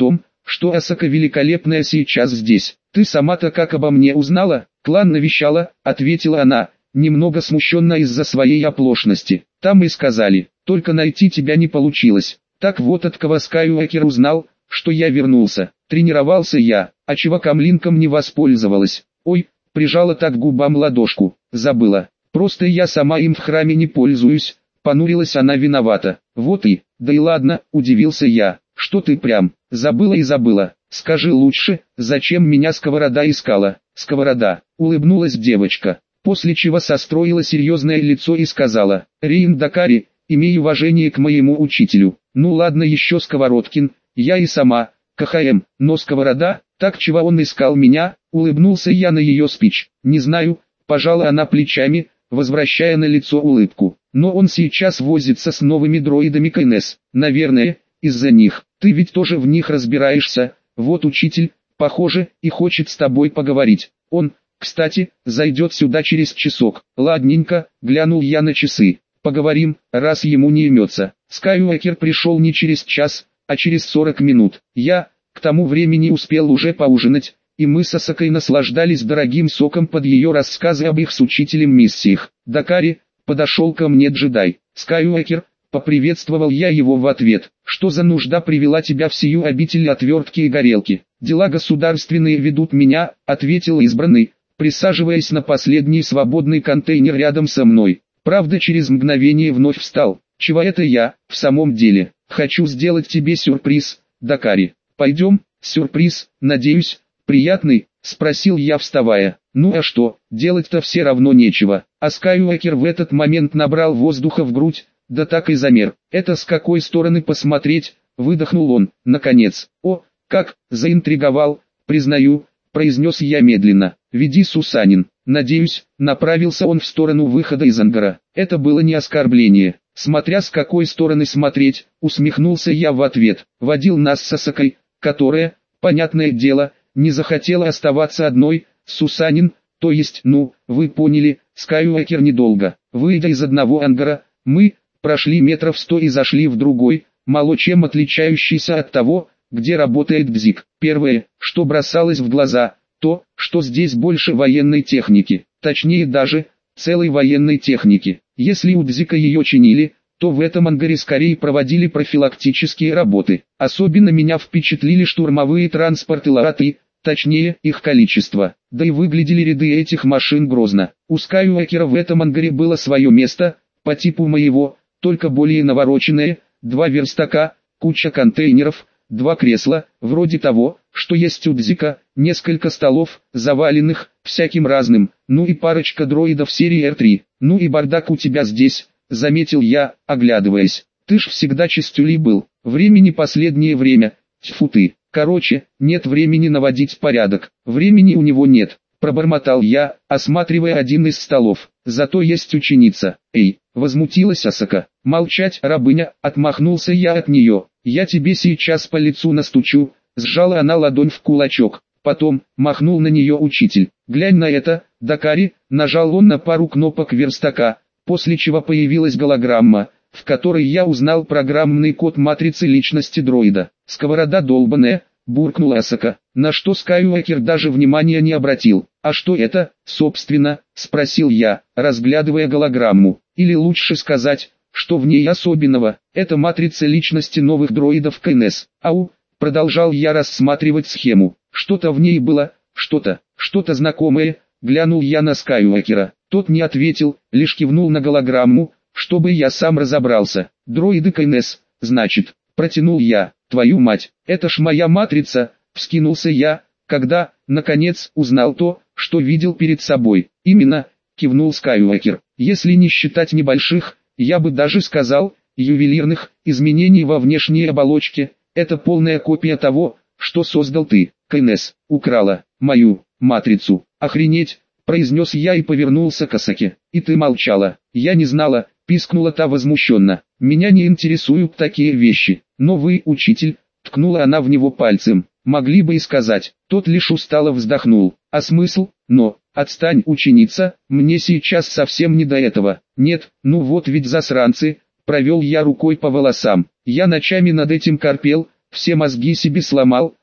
что Асака великолепная сейчас здесь. Ты сама-то как обо мне узнала? Клан навещала, ответила она, немного смущенно из-за своей оплошности. Там и сказали, только найти тебя не получилось. Так вот от кого Скайуокер узнал, что я вернулся. Тренировался я, а чего камлинком не воспользовалась. Ой, прижала так к губам ладошку, забыла. Просто я сама им в храме не пользуюсь, понурилась она виновата. Вот и, да и ладно, удивился я. Что ты прям, забыла и забыла. Скажи лучше, зачем меня сковорода искала? Сковорода, улыбнулась девочка, после чего состроила серьезное лицо и сказала, Рейн Дакари, имей уважение к моему учителю. Ну ладно еще Сковородкин, я и сама, КХМ, но Сковорода, так чего он искал меня, улыбнулся я на ее спич. Не знаю, пожала она плечами, возвращая на лицо улыбку. Но он сейчас возится с новыми дроидами КНС, наверное, из-за них. Ты ведь тоже в них разбираешься, вот учитель, похоже, и хочет с тобой поговорить. Он, кстати, зайдет сюда через часок. Ладненько, глянул я на часы. Поговорим, раз ему не имется. Скайуокер пришел не через час, а через 40 минут. Я, к тому времени успел уже поужинать, и мы с Асакой наслаждались дорогим соком под ее рассказы об их с учителем миссиях. Дакари, подошел ко мне джедай. Скайуокер, поприветствовал я его в ответ. Что за нужда привела тебя в сию обитель отвертки и горелки? Дела государственные ведут меня, ответил избранный, присаживаясь на последний свободный контейнер рядом со мной. Правда, через мгновение вновь встал. Чего это я, в самом деле? Хочу сделать тебе сюрприз, Дакари. Пойдем, сюрприз, надеюсь, приятный, спросил я, вставая. Ну а что, делать-то все равно нечего. А Скайуокер в этот момент набрал воздуха в грудь, да так и замер. Это с какой стороны посмотреть, выдохнул он, наконец. О, как, заинтриговал, признаю, произнес я медленно. Веди, Сусанин. Надеюсь, направился он в сторону выхода из ангара. Это было не оскорбление. Смотря с какой стороны смотреть, усмехнулся я в ответ. Водил нас с Асакой, которая, понятное дело, не захотела оставаться одной. Сусанин, то есть, ну, вы поняли, Скайуокер недолго. Выйдя из одного ангара, мы прошли метров 100 и зашли в другой, мало чем отличающийся от того, где работает Бзик. Первое, что бросалось в глаза, то, что здесь больше военной техники, точнее даже, целой военной техники. Если у Бзика ее чинили, то в этом ангаре скорее проводили профилактические работы. Особенно меня впечатлили штурмовые транспорты Лааты, точнее их количество. Да и выглядели ряды этих машин грозно. У Скайуокера в этом ангаре было свое место, по типу моего, только более навороченное, 2 верстака, куча контейнеров, 2 кресла, вроде того, что есть у Бзика, несколько столов, заваленных, всяким разным, ну и парочка дроидов серии R3. Ну и бардак у тебя здесь, заметил я, оглядываясь. Ты ж всегда чистюлей был, времени последнее время, тьфу ты. Короче, нет времени наводить порядок, времени у него нет, пробормотал я, осматривая один из столов. Зато есть ученица. Эй, возмутилась Асака. Молчать, рабыня, отмахнулся я от нее. Я тебе сейчас по лицу настучу. Сжала она ладонь в кулачок. Потом, махнул на нее учитель. Глянь на это, Дакари, нажал он на пару кнопок верстака, после чего появилась голограмма, в которой я узнал программный код матрицы личности дроида. Сковорода долбаная, буркнула Асака, на что Скайуокер даже внимания не обратил. А что это, собственно, спросил я, разглядывая голограмму. Или лучше сказать, что в ней особенного. Это матрица личности новых дроидов КНС. Ау, продолжал я рассматривать схему. Что-то в ней было, что-то знакомое. Глянул я на Скайуокера. Тот не ответил, лишь кивнул на голограмму, чтобы я сам разобрался. Дроиды КНС, значит, протянул я. Твою мать, это ж моя матрица, вскинулся я, когда, наконец, узнал то, что видел перед собой. Именно, кивнул Скайуокер. Если не считать небольших, я бы даже сказал, ювелирных, изменений во внешней оболочке, это полная копия того, что создал ты. КНС украла мою матрицу. Охренеть, произнес я и повернулся к Асаке. И ты молчала. Я не знала, пискнула та возмущенно. Меня не интересуют такие вещи. Но вы, учитель, ткнула она в него пальцем. Могли бы и сказать. Тот лишь устало вздохнул. А смысл? Но, отстань, ученица, мне сейчас совсем не до этого. Нет, ну вот ведь засранцы. Провел я рукой по волосам. Я ночами над этим корпел, все мозги себе сломал,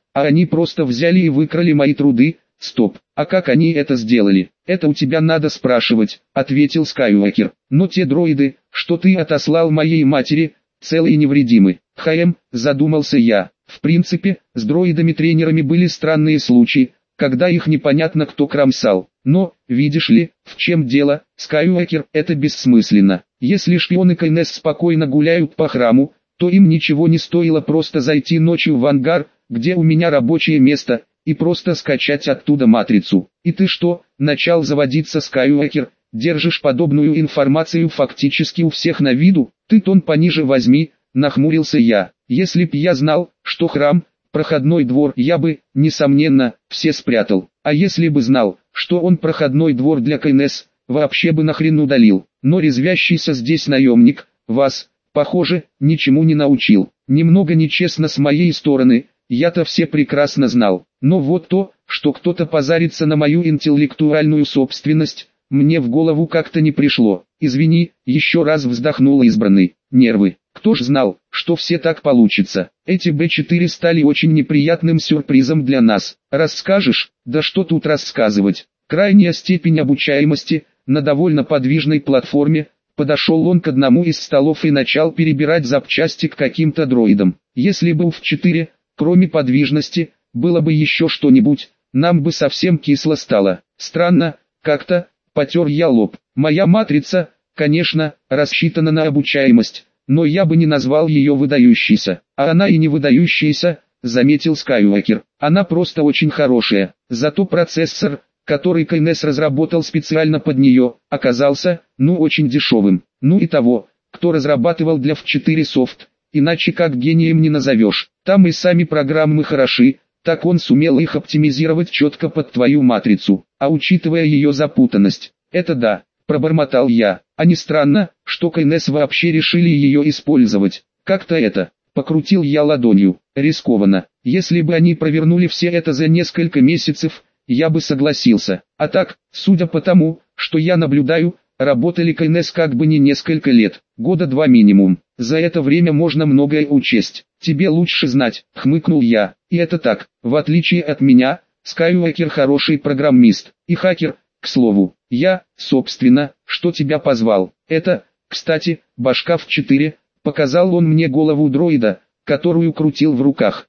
а они просто взяли и выкрали мои труды. Стоп, а как они это сделали? Это у тебя надо спрашивать, ответил Скайуокер. Но те дроиды, что ты отослал моей матери, целы и невредимы. Задумался я. В принципе, с дроидами-тренерами были странные случаи, когда их непонятно кто кромсал. Но, видишь ли, в чем дело, Скайуокер, это бессмысленно. Если шпионы КНС спокойно гуляют по храму, то им ничего не стоило просто зайти ночью в ангар, где у меня рабочее место, и просто скачать оттуда матрицу. И ты что, начал заводиться Скайуокер, держишь подобную информацию фактически у всех на виду? Ты тон пониже возьми, нахмурился я. Если б я знал, что храм, проходной двор, я бы, несомненно, все спрятал. А если бы знал, что он проходной двор для КНС, вообще бы нахрен удалил. Но резвящийся здесь наемник, вас, похоже, ничему не научил. Немного нечестно с моей стороны, я-то все прекрасно знал. Но вот то, что кто-то позарится на мою интеллектуальную собственность, мне в голову как-то не пришло. Извини, еще раз вздохнул избранный. Нервы. Кто ж знал, что все так получится. Эти Б4 стали очень неприятным сюрпризом для нас. Расскажешь? Да что тут рассказывать. Крайняя степень обучаемости, на довольно подвижной платформе, подошел он к одному из столов и начал перебирать запчасти к каким-то дроидам. Если бы в 4, кроме подвижности, было бы еще что-нибудь, нам бы совсем кисло стало. Странно, как-то, потер я лоб. Моя матрица, конечно, рассчитана на обучаемость, но я бы не назвал ее выдающейся. А она и не выдающаяся, заметил Скайуокер. Она просто очень хорошая. Зато процессор, который КНС разработал специально под нее, оказался, очень дешевым. И того, кто разрабатывал для В4 софт, иначе как гением не назовешь. Там и сами программы хороши, так он сумел их оптимизировать четко под твою матрицу, а учитывая ее запутанность. Это да, пробормотал я. А не странно, что КНС вообще решили ее использовать. Как-то это, покрутил я ладонью, рискованно. Если бы они провернули все это за несколько месяцев, я бы согласился. А так, судя по тому, что я наблюдаю, работали КНС как бы не несколько лет, года 2 минимум. За это время можно многое учесть. Тебе лучше знать, хмыкнул я. И это так, в отличие от меня, Скайуокер хороший программист и хакер, к слову. Я, собственно, что тебя позвал. Это, кстати, башка В4, показал он мне голову дроида, которую крутил в руках.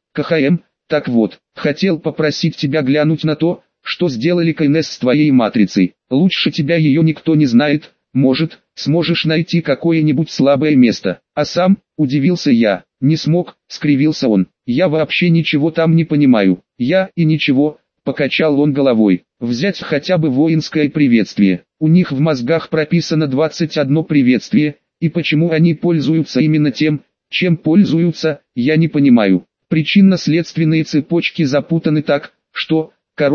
Так вот, хотел попросить тебя глянуть на то, что сделали КНС с твоей матрицей. Лучше тебя ее никто не знает, может, сможешь найти какое-нибудь слабое место. А сам, удивился я, не смог, скривился он. Я вообще ничего там не понимаю. Я и ничего, покачал он головой. Взять хотя бы воинское приветствие. У них в мозгах прописано 21 приветствие, и почему они пользуются именно тем, чем пользуются, я не понимаю. Причинно-следственные цепочки запутаны так, что,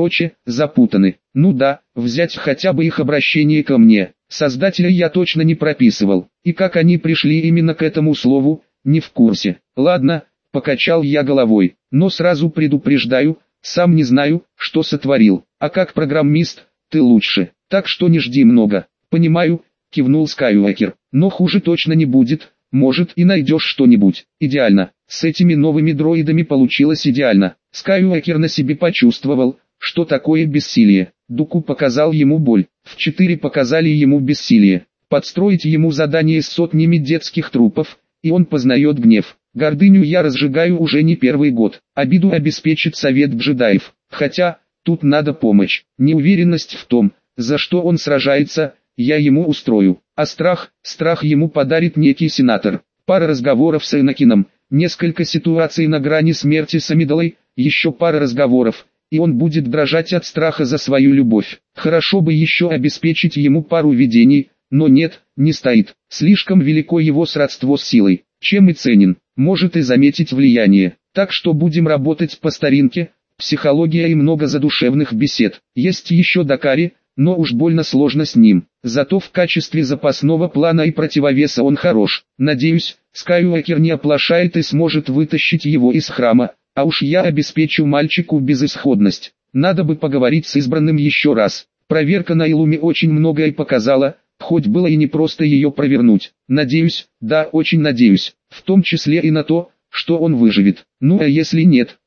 запутаны. Да, взять хотя бы их обращение ко мне. Создателя я точно не прописывал. И как они пришли именно к этому слову, не в курсе. Ладно, покачал я головой, но сразу предупреждаю, сам не знаю, что сотворил. А как программист, ты лучше. Так что не жди много. Понимаю, кивнул Скайуокер. Но хуже точно не будет. Может и найдешь что-нибудь. Идеально. С этими новыми дроидами получилось идеально. Скайуокер на себе почувствовал, что такое бессилие. Дуку показал ему боль. В4 показали ему бессилие. Подстроить ему задание с сотнями детских трупов, и он познает гнев. Гордыню я разжигаю уже не первый год. Обиду обеспечит совет джедаев. Хотя, тут надо помощь. Неуверенность в том, за что он сражается, я ему устрою. А страх ему подарит некий сенатор. Пара разговоров с Энакином, несколько ситуаций на грани смерти с Амидалой, еще пара разговоров, и он будет дрожать от страха за свою любовь. Хорошо бы еще обеспечить ему пару видений, но нет, не стоит. Слишком велико его сродство с силой, чем и ценен, может и заметить влияние. Так что будем работать по старинке, психология и много задушевных бесед. Есть еще Дакари, но уж больно сложно с ним. Зато в качестве запасного плана и противовеса он хорош. Надеюсь, Скайуокер не оплошает и сможет вытащить его из храма, а уж я обеспечу мальчику безысходность. Надо бы поговорить с избранным еще раз. Проверка на Илуме очень многое показала, хоть было и не просто ее провернуть. Надеюсь, да, очень надеюсь, в том числе и на то, что он выживет. А если нет,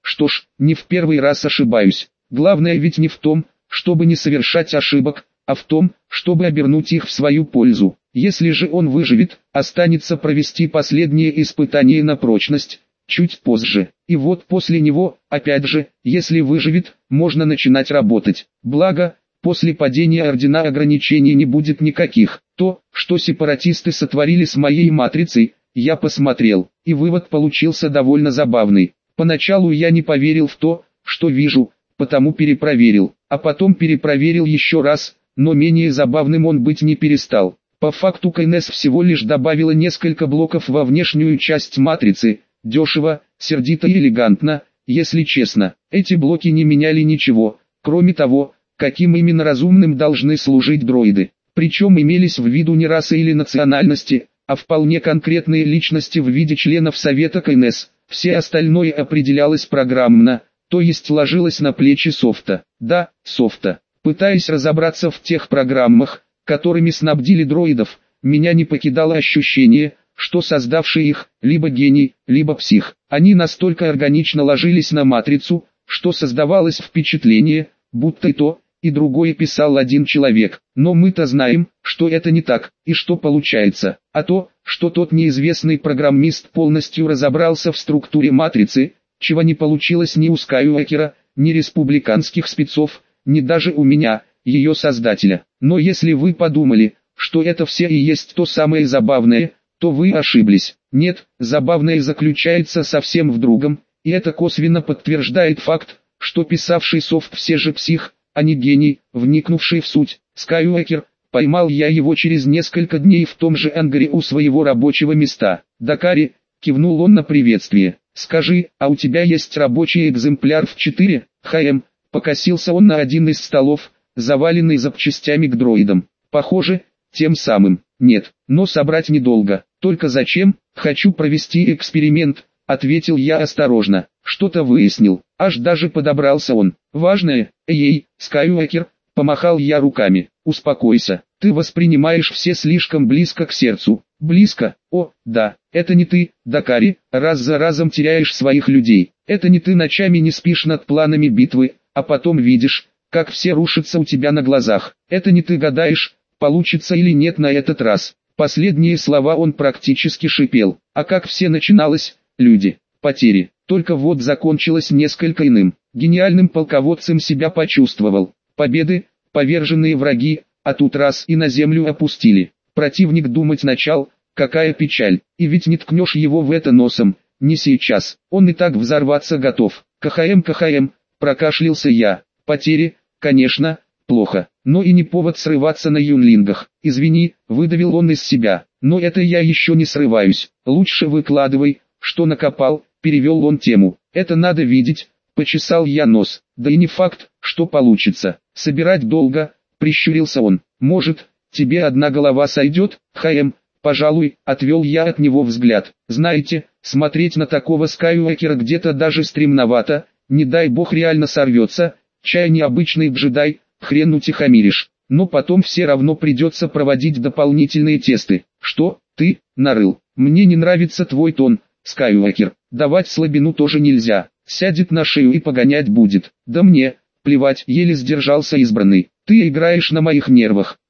Что ж, не в первый раз ошибаюсь. Главное ведь не в том, чтобы не совершать ошибок, а в том, чтобы обернуть их в свою пользу. Если же он выживет, останется провести последнее испытание на прочность, чуть позже. И вот после него, опять же, если выживет, можно начинать работать. Благо, после падения ордена ограничений не будет никаких. То, что сепаратисты сотворили с моей матрицей, я посмотрел, и вывод получился довольно забавный. Поначалу я не поверил в то, что вижу, потому перепроверил, а потом перепроверил еще раз, но менее забавным он быть не перестал. По факту КНС всего лишь добавила несколько блоков во внешнюю часть матрицы, дешево, сердито и элегантно, если честно. Эти блоки не меняли ничего, кроме того, каким именно разумным должны служить дроиды. Причем имелись в виду не расы или национальности, а вполне конкретные личности в виде членов Совета КНС. Все остальное определялось программно, то есть ложилось на плечи софта. Да, софта. Пытаясь разобраться в тех программах, которыми снабдили дроидов, меня не покидало ощущение, что создавший их, либо гений, либо псих. Они настолько органично ложились на матрицу, что создавалось впечатление, будто и то, и другое писал один человек. Но мы-то знаем, что это не так, и что получается. А то, что тот неизвестный программист полностью разобрался в структуре матрицы, чего не получилось ни у Скайуокера, ни республиканских спецов, ни даже у меня, ее создателя. Но если вы подумали, что это все и есть то самое забавное, то вы ошиблись. Нет, забавное заключается совсем в другом, и это косвенно подтверждает факт, что писавший софт все же псих, а не гений, вникнувший в суть. Скайуокер, поймал я его через несколько дней в том же ангаре у своего рабочего места. «Дакари», кивнул он на приветствие, «скажи, а у тебя есть рабочий экземпляр в 4 ХМ?» Покосился он на один из столов, заваленный запчастями к дроидам. «Похоже, тем самым. Нет, но собрать недолго. Только зачем? Хочу провести эксперимент», ответил я осторожно. Что-то выяснил. Аж даже подобрался он. «Важное, эй, Скайуокер», помахал я руками. «Успокойся, ты воспринимаешь все слишком близко к сердцу». «Близко? О, да, это не ты, Дакари, раз за разом теряешь своих людей. Это не ты ночами не спишь над планами битвы, а потом видишь, как все рушится у тебя на глазах. Это не ты гадаешь, получится или нет на этот раз». Последние слова он практически шипел. А как все начиналось, люди, потери. Только вот закончилось несколько иным. Гениальным полководцем себя почувствовал. Победы, поверженные враги, а тут раз и на землю опустили. Противник думать начал, какая печаль. И ведь не ткнешь его в это носом, не сейчас. Он и так взорваться готов. КХМ, прокашлялся я. Потери, конечно, плохо. Но и не повод срываться на юнлингах. «Извини», выдавил он из себя. «Но это я еще не срываюсь. Лучше выкладывай, что накопал», перевел он тему. «Это надо видеть», почесал я нос. «Да и не факт, что получится. Собирать долго», прищурился он. «Может, тебе одна голова сойдет, ХМ?» «Пожалуй», отвел я от него взгляд. «Знаете, смотреть на такого Скайуокера где-то даже стремновато, не дай бог реально сорвется, чай необычный джедай, хрен утихомиришь. Но потом все равно придется проводить дополнительные тесты». «Что, ты, нарыл? Мне не нравится твой тон, Скайуокер. Давать слабину тоже нельзя. Сядет на шею и погонять будет». «Да мне, плевать», еле сдержался избранный. «Ты играешь на моих нервах.